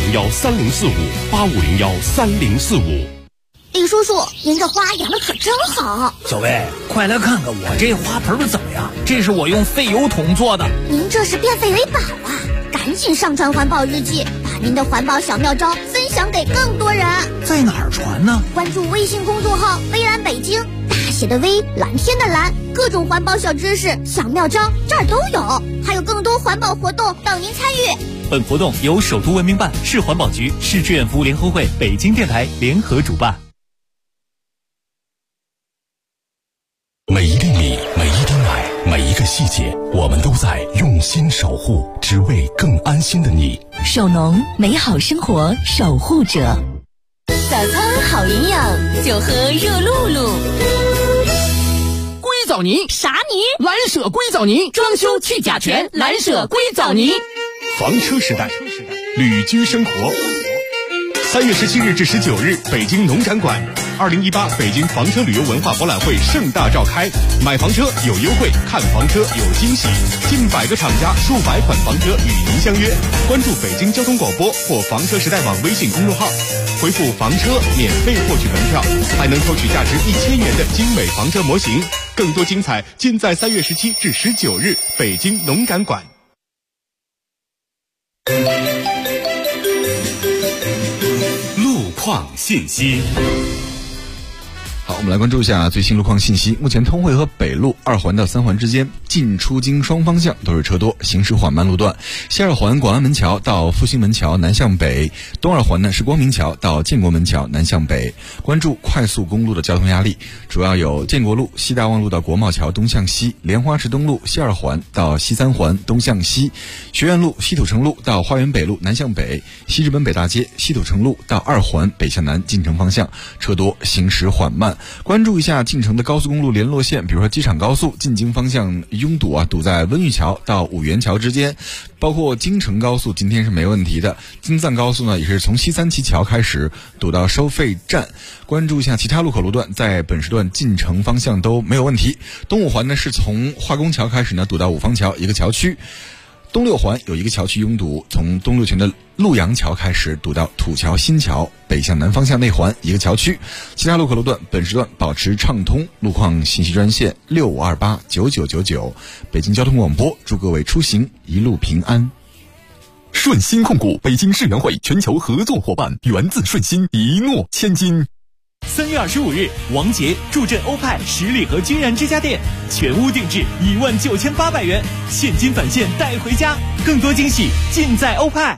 M: 85013045，85013045。
O: 李叔叔，您这花养的可真好。
N: 小薇，快来看看我这花盆怎么样？这是我用废油桶做的。
O: 您这是变废为宝啊！赶紧上传环保日记，把您的环保小妙招分享给更多人。
N: 在哪儿传呢？
O: 关注微信公众号微蓝北京，大写的微，蓝天的蓝，各种环保小知识、小妙招这儿都有，还有更多环保活动等您参与。
L: 本活动由首都文明办、市环保局、市志愿服务联合会、北京电台联合主办。
G: 每一粒米，每一滴奶，每一个
M: 个细节，我们都在用心守护，只为更安心的你。
P: 守农，美好生活守护者。
R: 早餐好营养，就喝热露露。
N: 硅藻泥
R: 啥泥？
N: 蓝舍硅藻泥，装修去甲醛，蓝舍硅藻泥。
K: 房车时代，旅居生活。3月17日至19日，北京农展馆，2018北京房车旅游文化博览会盛大召开。买房车有优惠，看房车有惊喜，近100个厂家，数百款房车与您相约。关注北京交通广播或房车时代网微信公众号，回复房车免费获取门票，还能抽取价值1000元的精美房车模型。更多精彩尽在3月17至19日北京农展馆。
Q: 路况信息。
A: 好，我们来关注一下最新路况信息。目前通惠河北路2环到3环之间进出京双方向都是车多，行驶缓慢路段。西2环广安门桥到复兴门桥南向北，东2环呢是光明桥到建国门桥南向北。关注快速公路的交通压力，主要有建国路西大望路到国贸桥东向西，莲花池东路西2环到西3环东向西，学院路西土城路到花园北路南向北，西直门北大街西土城路到2环北向南进城方向车多，行驶缓慢。关注一下进城的高速公路联络线，比如说机场高速进京方向拥堵啊，堵在温榆桥到五原桥之间，包括京承高速今天是没问题的，京藏高速呢也是从西三旗桥开始堵到收费站。关注一下其他路口路段，在本时段进城方向都没有问题。东5环呢是从化工桥开始呢堵到五方桥一个桥区，东6环有一个桥区拥堵，从东六泉的陆阳桥开始堵到土桥新桥北向南方向内环一个桥区。其他路口路段本时段保持畅通。路况信息专线65289999。北京交通广播祝各位出行一路平安。
Q: 顺鑫控股北京世园会全球合作伙伴，源自顺鑫，一诺千金。
F: 3月25日，王杰助阵欧派十里河君然之家店，全屋定制19800元，现金返现带回家，更多惊喜尽在欧派。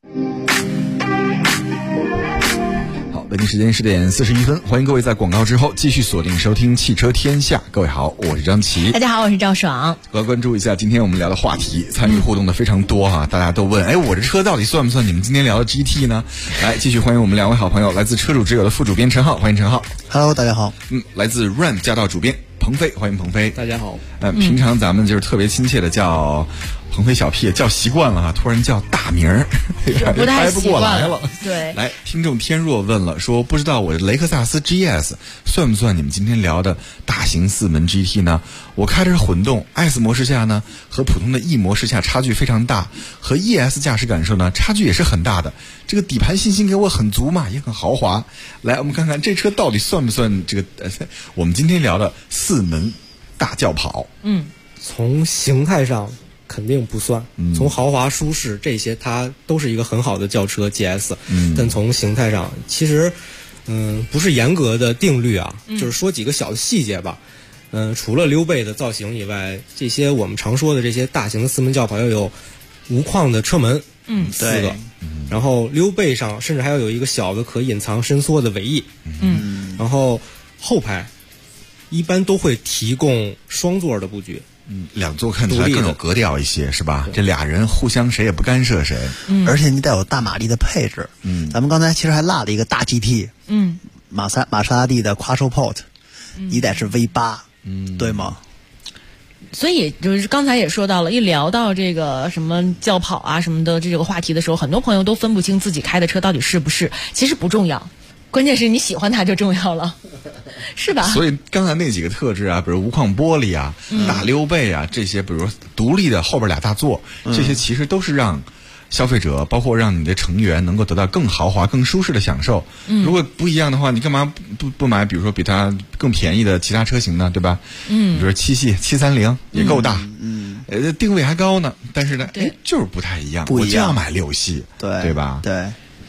A: 北京时间10点41分，欢迎各位在广告之后继续锁定收听汽车天下。各位好，我是张琪。
C: 大家好，我是赵爽。
A: 来关注一下今天我们聊的话题，参与互动的非常多哈，大家都问，我这车到底算不算你们今天聊的 GT 呢？来，继续欢迎我们2位好朋友，来自车主之友的副主编陈浩，欢迎陈浩。
J: Hello， 大家好。
A: 来自 RAM 驾到主编鹏飞，欢迎鹏飞。
D: 大家好。
A: 平常咱们就是特别亲切的叫鹏飞小屁，叫习惯了哈，突然叫大名儿，
C: 不太
A: 不过来了。
C: 对，
A: 来，听众天若问了，说不知道我的雷克萨斯 GS 算不算你们今天聊的大型4门 GT 呢？我开的是混动 S 模式下呢，和普通的 E 模式下差距非常大，和 ES 驾驶感受呢差距也是很大的。这个底盘信心给我很足嘛，也很豪华。来，我们看看这车到底算不算这个我们今天聊的4门大轿跑？
D: 从形态上肯定不算，从豪华舒适这些它都是一个很好的轿车 GS，但从形态上其实不是严格的定律啊，就是说几个小的细节吧。除了溜背的造型以外，这些我们常说的这些大型的4门轿跑要有无框的车门，4个，然后溜背上甚至还要有一个小的可隐藏伸缩的尾翼，然后后排一般都会提供双座的布局。
A: 2座看起来更有格调一些，是吧？这俩人互相谁也不干涉谁，
J: 而且你得有大马力的配置。咱们刚才其实还落了一个大 GT，玛莎拉蒂的 Quattroporte，你得是 V8，对吗？
C: 所以就是刚才也说到了，一聊到这个什么轿跑啊什么的这个话题的时候，很多朋友都分不清自己开的车到底是不是，其实不重要，关键是你喜欢它就重要了，是吧？
A: 所以刚才那几个特质啊，比如无框玻璃啊、大溜背啊，这些，比如独立的后边2大座，这些其实都是让消费者，包括让你的成员能够得到更豪华、更舒适的享受。如果不一样的话，你干嘛不买？比如说比它更便宜的其他车型呢？对吧？比如说7系730也够大，定位还高呢，但是呢，就是不太一样。我就要买6系，对吧？
J: 对。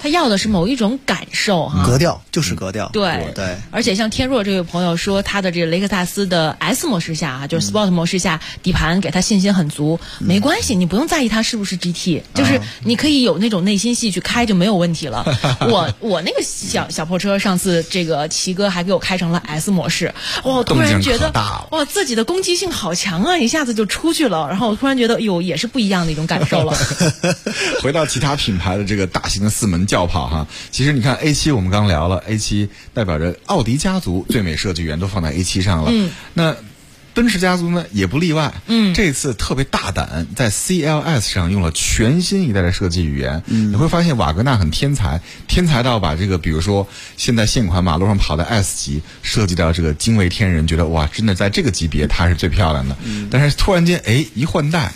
C: 他要的是某一种感受哈，
J: 格调就是格调。
C: 对
J: 对，
C: 而且像天若这位朋友说，他的这个雷克萨斯的 S 模式下就是 Sport 模式下，底盘给他信心很足，没关系，你不用在意它是不是 GT，就是你可以有那种内心戏去开就没有问题了。我那个小破车上次这个齐哥还给我开成了 S 模式，哇，突然觉得哇自己的攻击性好强啊，一下子就出去了，然后我突然觉得哟也是不一样的一种感受了。
A: 回到其他品牌的这个大型的4门轿跑哈，其实你看 A7 我们刚聊了 A7 代表着奥迪家族最美设计语言都放在 A7 上了，那奔驰家族呢也不例外，这次特别大胆，在 CLS 上用了全新一代的设计语言，你会发现瓦格纳很天才到把这个比如说现在现款马路上跑的 S 级设计到这个惊为天人，觉得哇真的在这个级别它是最漂亮的，但是突然间一换代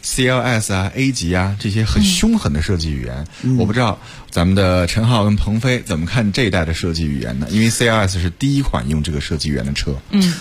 A: CLS 啊 A 级啊这些很凶狠的设计语言，我不知道咱们的陈浩跟鹏飞怎么看这一代的设计语言呢？因为 CLS 是第一款用这个设计语言的车。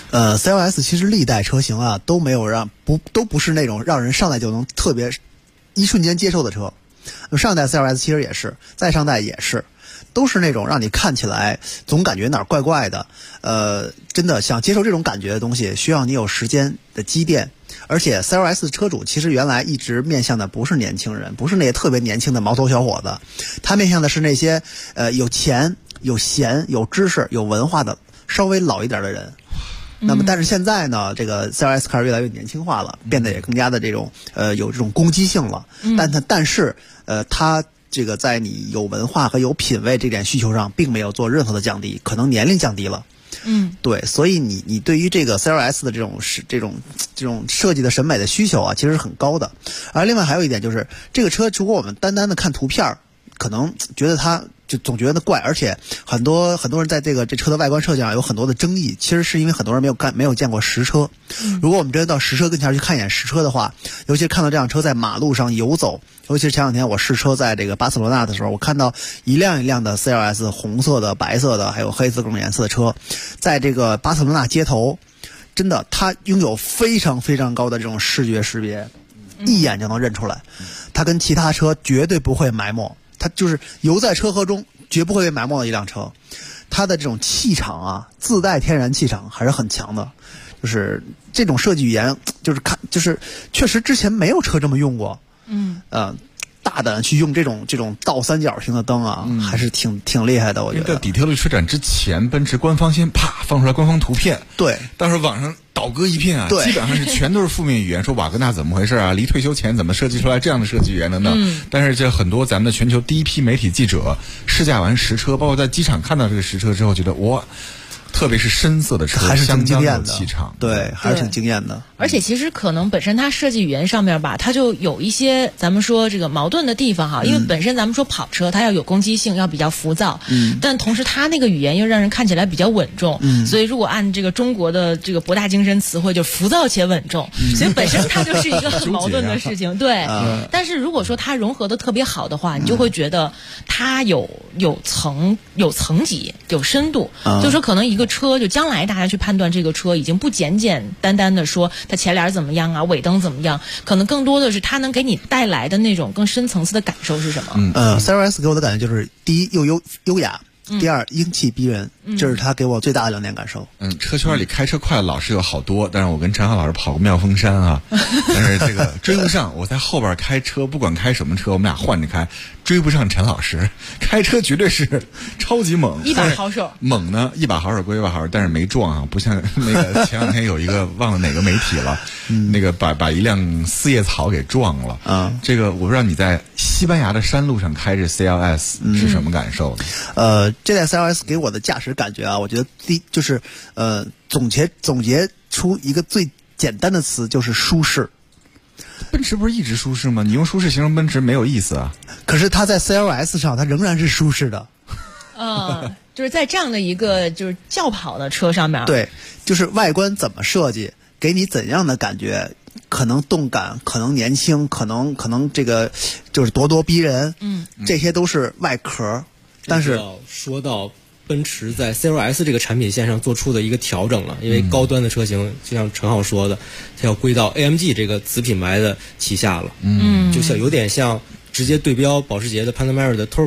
J: CLS 其实历代车型啊都没有都不是那种让人上来就能特别一瞬间接受的车。上代 CLS 其实也是，再上代也是，都是那种让你看起来总感觉哪儿怪怪的。真的想接受这种感觉的东西，需要你有时间的积淀。而且 CLS 车主其实原来一直面向的不是年轻人，不是那些特别年轻的毛头小伙子，他面向的是那些有钱、有闲、有知识、有文化的稍微老一点的人。那么但是现在呢，这个 CLS 开始越来越年轻化了，变得也更加的这种有这种攻击性了。但是它这个在你有文化和有品位这点需求上并没有做任何的降低，可能年龄降低了。对，所以你对于这个 CLS 的这种设计的审美的需求啊，其实是很高的。而另外还有一点就是，这个车如果我们单单的看图片，可能觉得它就总觉得怪，而且很多人在这车的外观设计上有很多的争议，其实是因为很多人没有见过实车。如果我们真的到实车跟前去看一眼实车的话，尤其是看到这辆车在马路上游走，尤其是前两天我试车在这个巴塞罗那的时候，我看到一辆一辆的 CLS 红色的、白色的还有黑色各种颜色的车在这个巴塞罗那街头，真的它拥有非常非常高的这种视觉识别，一眼就能认出来，它跟其他车绝对不会埋没，它就是游在车河中绝不会被埋没的一辆车。它的这种气场啊，自带天然气场还是很强的，就是这种设计语言就是确实之前没有车这么用过。大胆去用这种倒三角形的灯啊，还是挺厉害的，我觉得。
A: 在底特律车展之前，奔驰官方先放出来官方图片，
J: 对，
A: 当时网上倒戈一片啊，基本上是全都是负面语言，说瓦格纳怎么回事啊，离退休前怎么设计出来这样的设计语言等等。但是这很多咱们的全球第一批媒体记者试驾完实车，包括在机场看到这个实车之后，觉得哇。特别是深色的车，
J: 还是挺惊艳的
A: 气场，
J: 对，还是挺惊艳的。
C: 而且其实可能本身它设计语言上面吧，它就有一些咱们说这个矛盾的地方哈，因为本身咱们说跑车它要有攻击性，要比较浮躁，但同时它那个语言又让人看起来比较稳重，所以如果按这个中国的这个博大精深词汇，就浮躁且稳重，所以本身它就是一个很矛盾的事情，对。但是如果说它融合的特别好的话，你就会觉得它有层级、有深度，就是说可能一个车就将来大家去判断这个车已经不简单的说它前脸怎么样啊，尾灯怎么样，可能更多的是它能给你带来的那种更深层次的感受是什么。
J: CLS 给我的感觉就是第一又优雅，第二英气逼人，这是他给我最大的2点感受。
A: 车圈里开车快的老师有好多，但是我跟陈浩老师跑过妙峰山啊，但是这个追不上。我在后边开车，不管开什么车，我们俩换着开，追不上陈老师。开车绝对是超级猛，
C: 一把好手。
A: 猛呢，一把好手归一把好手，但是没撞啊，不像那个前两天有一个忘了哪个媒体了，那个把一辆四叶草给撞了。这个我不知道你在西班牙的山路上开着 CLS 是什么感受？
J: 这台 CLS 给我的驾驶感觉啊，我觉得就是总结出一个最简单的词，就是舒适。
A: 奔驰不是一直舒适吗？你用舒适形容奔驰没有意思啊。
J: 可是它在 CLS 上，它仍然是舒适的。
C: 就是在这样的一个就是轿跑的车上面，
J: 对，就是外观怎么设计，给你怎样的感觉，可能动感，可能年轻，可能这个就是咄咄逼人，这些都是外壳。但是
D: 说到奔驰在 CLS 这个产品线上做出的一个调整了，因为高端的车型就像陈浩说的，它要归到 AMG 这个子品牌的旗下了，就像有点像直接对标保时捷的 Panamera 的 Turbo，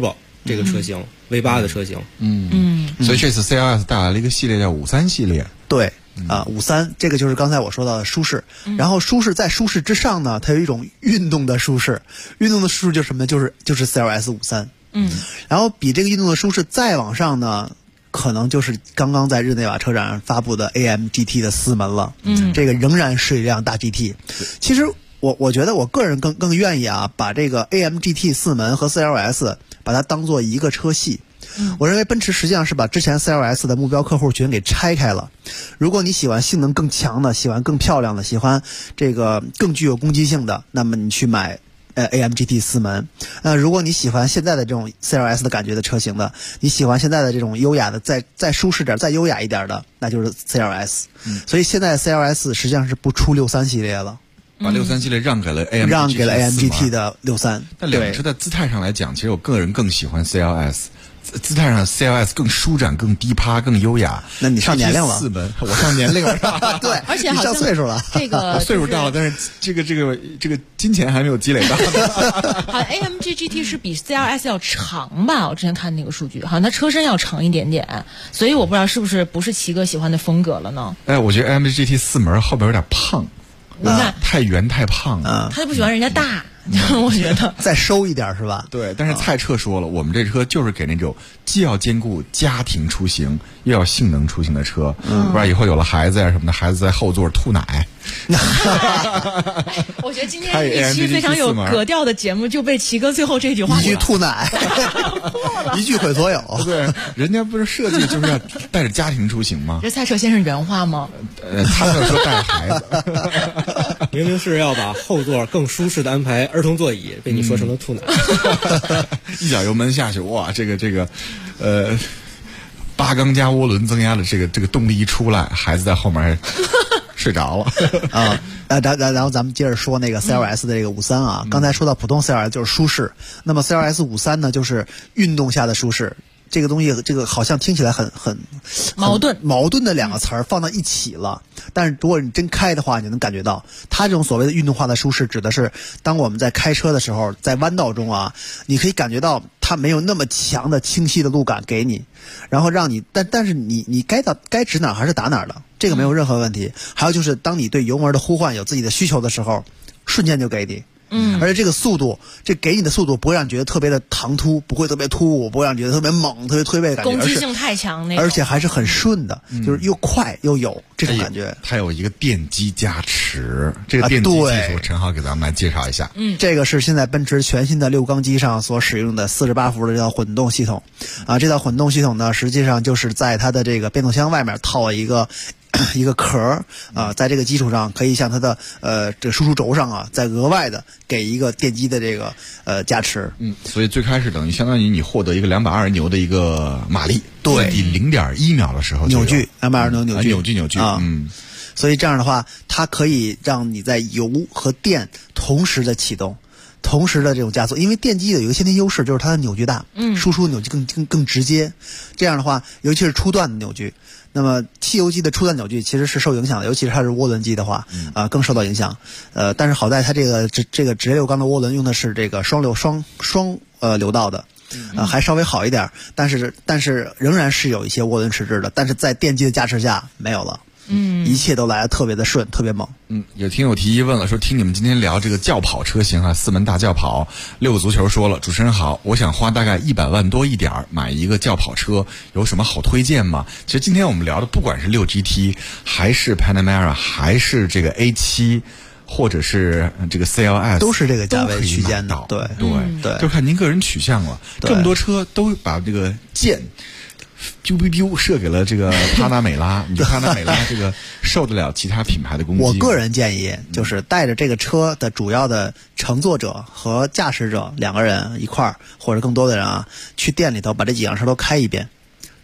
D: 这个车型，V8的车型。
A: 所以这次 CLS 带来了一个系列叫53系列。
J: 对。53这个就是刚才我说到的舒适，然后舒适在舒适之上呢，它有一种运动的舒适，运动的舒适就是什么呢？就是 CLS 53。然后比这个运动的舒适再往上呢，可能就是刚刚在日内瓦车展上发布的 AMGT 的4门了。这个仍然是一辆大 GT。其实我觉得我个人更愿意啊，把这个 AMGT 4门和 CLS 把它当做一个车系。我认为奔驰实际上是把之前 CLS 的目标客户群给拆开了。如果你喜欢性能更强的，喜欢更漂亮的，喜欢这个更具有攻击性的，那么你去买AMGT 4门。如果你喜欢现在的这种 CLS 的感觉的车型的，你喜欢现在的这种优雅的再舒适点再优雅一点的，那就是 CLS。所以现在 CLS 实际上是不出63系列了，
A: 把63系列让给了 AMGT
J: 的63。
A: 但两个车在姿态上来讲，其实我个人更喜欢 CLS。姿态上 CLS 更舒展、更低趴、更优雅。
J: 那你上年龄了？4
A: 门，我上年龄了。
J: 对，
C: 而且好像
J: 上岁数了。
C: 这个
A: 我岁数到了，但是这个金钱还没有积累到。
C: 好像 AMG GT 是比 CLS 要长吧？我之前看那个数据，好像它车身要长一点点，所以我不知道不是齐哥喜欢的风格了呢？
A: 我觉得 AMG GT 4门后边有点胖，太圆太胖了。
C: 他就不喜欢人家大。我觉得
J: 再收一点是吧？
A: 对，但是蔡澈说了，我们这车就是给那种既要兼顾家庭出行又要性能出行的车。不然以后有了孩子呀什么的，孩子在后座吐奶。
C: 我觉得今天一期非常有格调的节目就被齐哥最后这句话
J: 一句吐奶一句毁所有。
A: 对，人家不是设计就是要带着家庭出行吗？
C: 这蔡澈先生原话吗？
A: 他没有说带着孩子。
D: 明明是要把后座更舒适的安排儿童座椅，被你说成了吐奶。
A: 一脚油门下去，哇，这个8缸加涡轮增压的这个动力一出来，孩子在后面睡着了
J: 然后咱们接着说那个 CLS 的这个53啊。刚才说到普通 CLS 就是舒适，那么 CLS 53呢就是运动下的舒适。这个东西，这个好像听起来很矛盾的两个词儿放到一起了。但是如果你真开的话，你能感觉到它这种所谓的运动化的舒适，指的是当我们在开车的时候，在弯道中啊，你可以感觉到它没有那么强的清晰的路感给你，然后让你但是你该指哪还是打哪的，这个没有任何问题。还有就是当你对油门的呼唤有自己的需求的时候，瞬间就给你。而且这个速度，这给你的速度不会让你觉得特别的唐突，不会特别突兀，不会让你觉得特别猛、特别推背的感觉，
C: 攻击性太强那种，
J: 而且还是很顺的，就是又快又有这种感觉。
A: 它有一个电机加持，这个电机技术，陈浩给咱们来介绍一下。
J: 这个是现在奔驰全新的6缸机上所使用的48伏的这套混动系统啊。这套混动系统呢，实际上就是在它的这个变速箱外面套了一个壳啊，在这个基础上可以向它的这输出轴上啊，再额外的给一个电机的这个加持。
A: 所以最开始等于相当于你获得一个220牛的一个马力，
J: 对，
A: 以0.1秒的时候
J: 扭矩220牛
A: 扭矩
J: 啊。所以这样的话，它可以让你在油和电同时的启动。同时的这种加速，因为电机有一个先天优势，就是它的扭矩大，输出扭矩更直接。这样的话，尤其是初段的扭矩，那么汽油机的初段扭矩其实是受影响的，尤其是它是涡轮机的话，更受到影响。但是好在它这个直列6缸的涡轮用的是这个双流道的，还稍微好一点，但是仍然是有一些涡轮迟滞的，但是在电机的加持下没有了。一切都来得特别的顺，特别猛。
A: 有听友提议问了，说听你们今天聊这个轿跑车型啊，4门大轿跑，6个足球说了，主持人好，我想花大概100万多一点买一个轿跑车，有什么好推荐吗？其实今天我们聊的，不管是6GT，还是 Panamera， 还是这个 A7，或者是这个 CLS，
J: 都是这个价位区间的。对，
A: 就看您个人取向了。这么多车都把这个箭射给了这个帕纳美拉，你觉得帕纳美拉这个受得了其他品牌的攻击？
J: 我个人建议就是带着这个车的主要的乘坐者和驾驶者2个人一块儿，或者更多的人啊，去店里头把这几辆车都开一遍，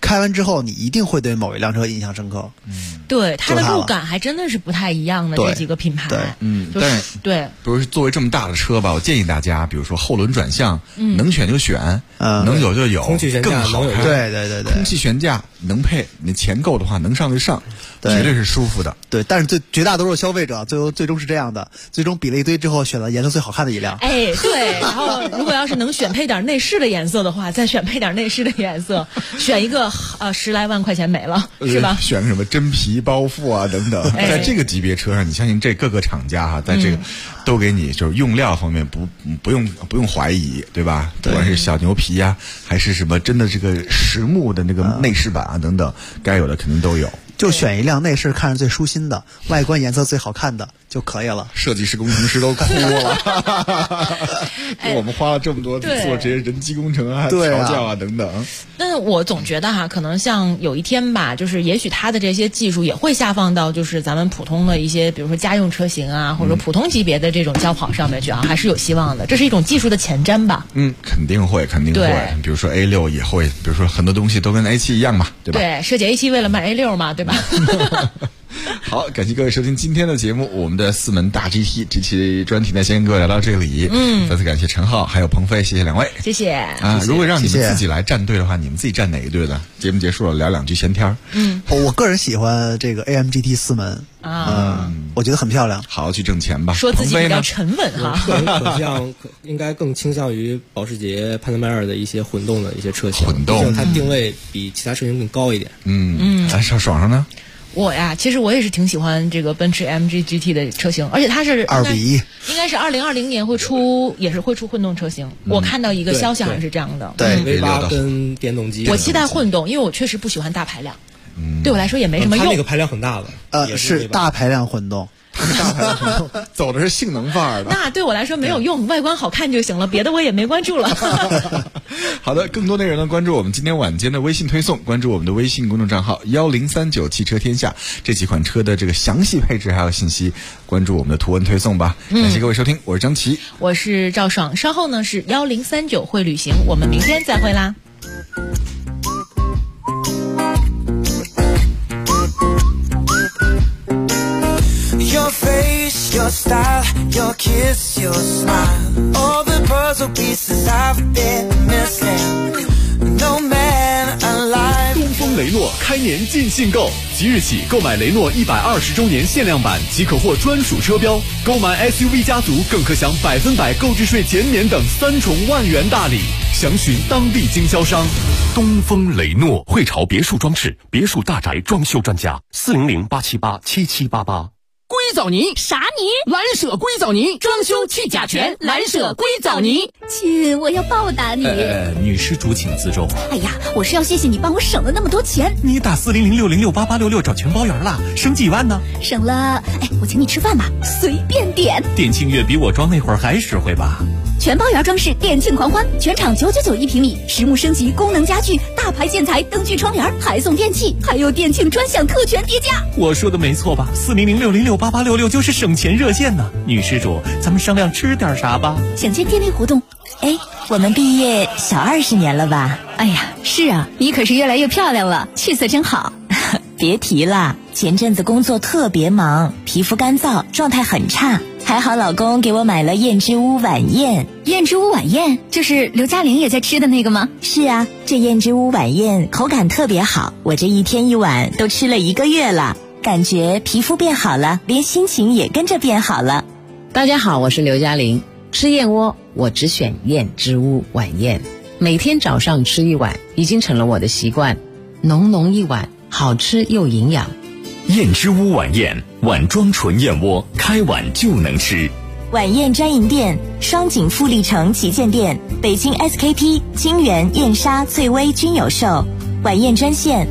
J: 开完之后你一定会对某一辆车印象深刻。
C: 对，它的路感还真的是不太一样的，这几个品牌。
J: 对，
C: 但是对，
A: 比如作为这么大的车吧，我建议大家，比如说后轮转向，能选就选，能有就有，
D: 空气悬架
A: 更好看。
J: 对，
A: 空气悬架能配，你钱够的话能上就上，绝对是舒服的。
J: 对，但是绝大多数消费者最终是这样的，最终比了一堆之后选了颜色最好看的一辆。
C: 对，然后如果要是能选配点内饰的颜色的话，再选配点内饰的颜色，选一个10来万块钱没了，是吧？
A: 选个什么真皮包覆啊等等，在这个级别车上，你相信这各个厂家哈，在这个都给你就是用料方面不用怀疑，对吧？不管是小牛皮呀，还是什么真的这个实木的那个内饰板啊等等，该有的肯定都有。
J: 就选一辆内饰看着最舒心的，外观颜色最好看的就可以了。
A: 设计师工程师都哭了，我们花了这么多做这些人机工程啊、调教啊等等。
C: 但是我总觉得哈，可能像有一天吧，就是也许它的这些技术也会下放到就是咱们普通的一些，比如说家用车型啊，或者普通级别的这种轿跑上面去啊，还是有希望的。这是一种技术的前瞻吧？
A: 肯定会。比如说 A6 也会，比如说很多东西都跟 A7 一样嘛，对吧？
C: 对，设计 A7 为了卖 A6 嘛，对吧？
A: 好，感谢各位收听今天的节目，我们的4门大 GT 这期专题呢，先跟各位聊到这里。再次感谢陈浩还有鹏飞，谢谢两位，
C: 谢谢
A: 啊！如果让你们自己来站队的话，你们自己站哪一队呢？节目结束了，聊两句闲天。
J: 我个人喜欢这个 AMGT 4门我觉得很漂亮。
A: 好好去挣钱吧。
C: 说自己比较沉稳哈。
D: 可向应该更倾向于保时捷潘德迈尔的一些混动的一些车型，
A: 混动
D: 它定位比其他车型更高一点。
A: 来爽爽呢？
C: 我呀，其实我也是挺喜欢这个奔驰 AMG GT 的车型，而且它是
J: 2:1，
C: 应该是2020年会出混动车型。我看到一个消息好像是这样的。
J: 对
D: ，V8跟电动机。
C: 我期待混动，因为我确实不喜欢大排量，对我来说也没什么用。
D: 它那个排量很大的，
J: 是大排量混动。
A: 走的是性能范儿的，
C: 那对我来说没有用，外观好看就行了，别的我也没关注了。
A: 好的，更多内容呢，关注我们今天晚间的微信推送，关注我们的微信公众账号1039汽车天下，这几款车的这个详细配置还有信息，关注我们的图文推送吧。感谢各位收听，我是张琪，
C: 我是赵爽，稍后呢是1039会旅行，我们明天再会啦。
H: Your face, your style, your kiss, your smile, all the puzzle pieces I've been missing. No man alive.
K: 东风雷诺开年尽兴购，即日起购买雷诺120周年限量版即可获专属车标，购买 SUV 家族更可享100%购置税减免等3重万元大礼。详询当地经销商。
Q: 东风雷诺汇潮别墅装饰，别墅大宅装修专家，400-878-7788。
N: 硅藻泥
I: 啥泥？
N: 蓝舍硅藻泥，装修去甲醛，蓝舍硅藻泥。
O: 亲，我要报答你。
L: 女施主请自重。
O: 哎呀，我是要谢谢你帮我省了那么多钱。
L: 你打400-606-8866找全包圆啦，省几万呢？
O: 省了，我请你吃饭吧，随便点。
L: 店庆月比我装那会儿还实惠吧？
O: 全包圆装饰店庆狂欢，全场999一平米，实木升级功能家具，大牌建材灯具窗帘，还送电器，还有店庆专享特权叠加。
L: 我说的没错吧？400-606-8866就是省钱热线呢。女施主，咱们商量吃点啥吧？
O: 想见店内活动。
R: 我们毕业小20年了吧？
O: 哎呀，是啊，你可是越来越漂亮了，气色真好。
R: 别提了，前阵子工作特别忙，皮肤干燥，状态很差。还好老公给我买了燕之屋晚宴。
O: 燕之屋晚宴就是刘嘉玲也在吃的那个吗？
R: 是啊，这燕之屋晚宴口感特别好，我这一天一碗都吃了1个月了，感觉皮肤变好了，连心情也跟着变好了。
T: 大家好，我是刘嘉玲。吃燕窝我只选燕之屋晚宴，每天早上吃1碗已经成了我的习惯，浓浓一碗，好吃又营养。
B: 燕之屋晚宴，碗装纯燕窝，开碗就能吃。
R: 晚宴专营店：双井富力城旗舰店、北京 SKP、金源、燕莎、翠微均有售。晚宴专线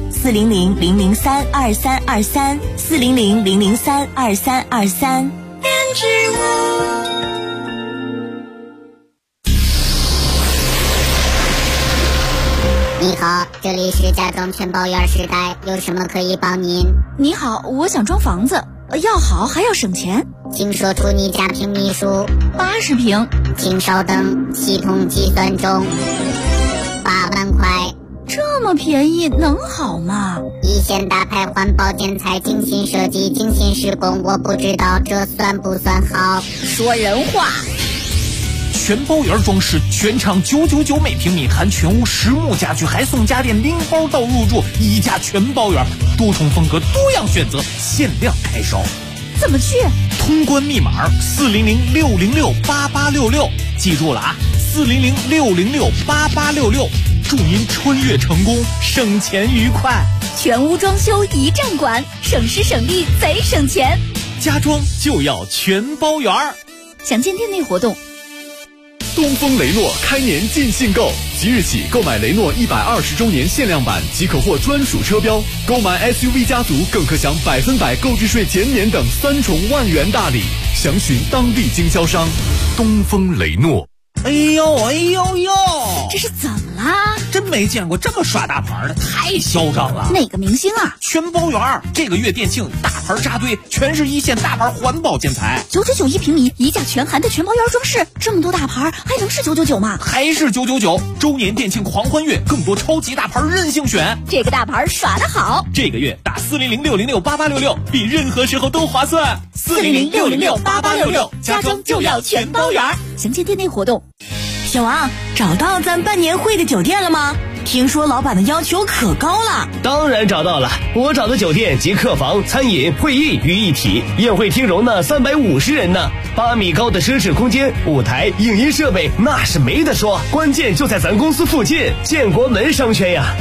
R: 400-003-2323 400-003-2323。
H: 燕之屋。
O: 你好，这里是家装全包圆时代，有什么可以帮您？
I: 你好，我想装房子，要好还要省钱，
O: 请说出你家平米数。
I: 80平。
O: 请稍等，系统计算中。8万块
I: 这么便宜能好吗？
O: 一线大牌环保建材，精心设计，精心施工，我不知道这算不算好。
I: 说人话。
N: 全包圆装饰，全场999每平米，含全屋实木家具，还送家电拎包到入住，一家全包圆，多重风格，多样选择，限量开烧。
I: 怎么去？
N: 通关密码400-606-8866，记住了啊，400-606-8866，祝您穿越成功，省钱愉快。
I: 全屋装修一站管，省时省力贼省钱。
N: 家装就要全包圆。
I: 详见店内活动。
K: 东风雷诺开年尽兴购，即日起购买雷诺120周年限量版即可获专属车标，购买 SUV 家族更可享100%购置税减免等3重万元大礼，详询当地经销商。
M: 东风雷诺。
N: 哎呦哎呦呦，
I: 这是怎么啦？
N: 真没见过这么耍大牌的，太嚣张了。
I: 哪个明星啊？
N: 全包圆，这个月店庆大牌扎堆，全是一线大牌环保建材
I: ，999一平米，一价全含的全包圆装饰，这么多大牌还能是999吗？
N: 还是999，周年店庆狂欢月，更多超级大牌任性选，
I: 这个大牌耍得好。
N: 这个月打400-606-8866，比任何时候都划算。
I: 400-606-8866，家装就要全包圆。详见店内活动。
E: 小王，找到咱办年会的酒店了吗？听说老板的要求可高了。
V: 当然找到了，我找的酒店集客房、餐饮、会议于一体，宴会厅容纳350人呢，8米高的奢侈空间，舞台、影音设备那是没得说，关键就在咱公司附近，建国门商圈呀。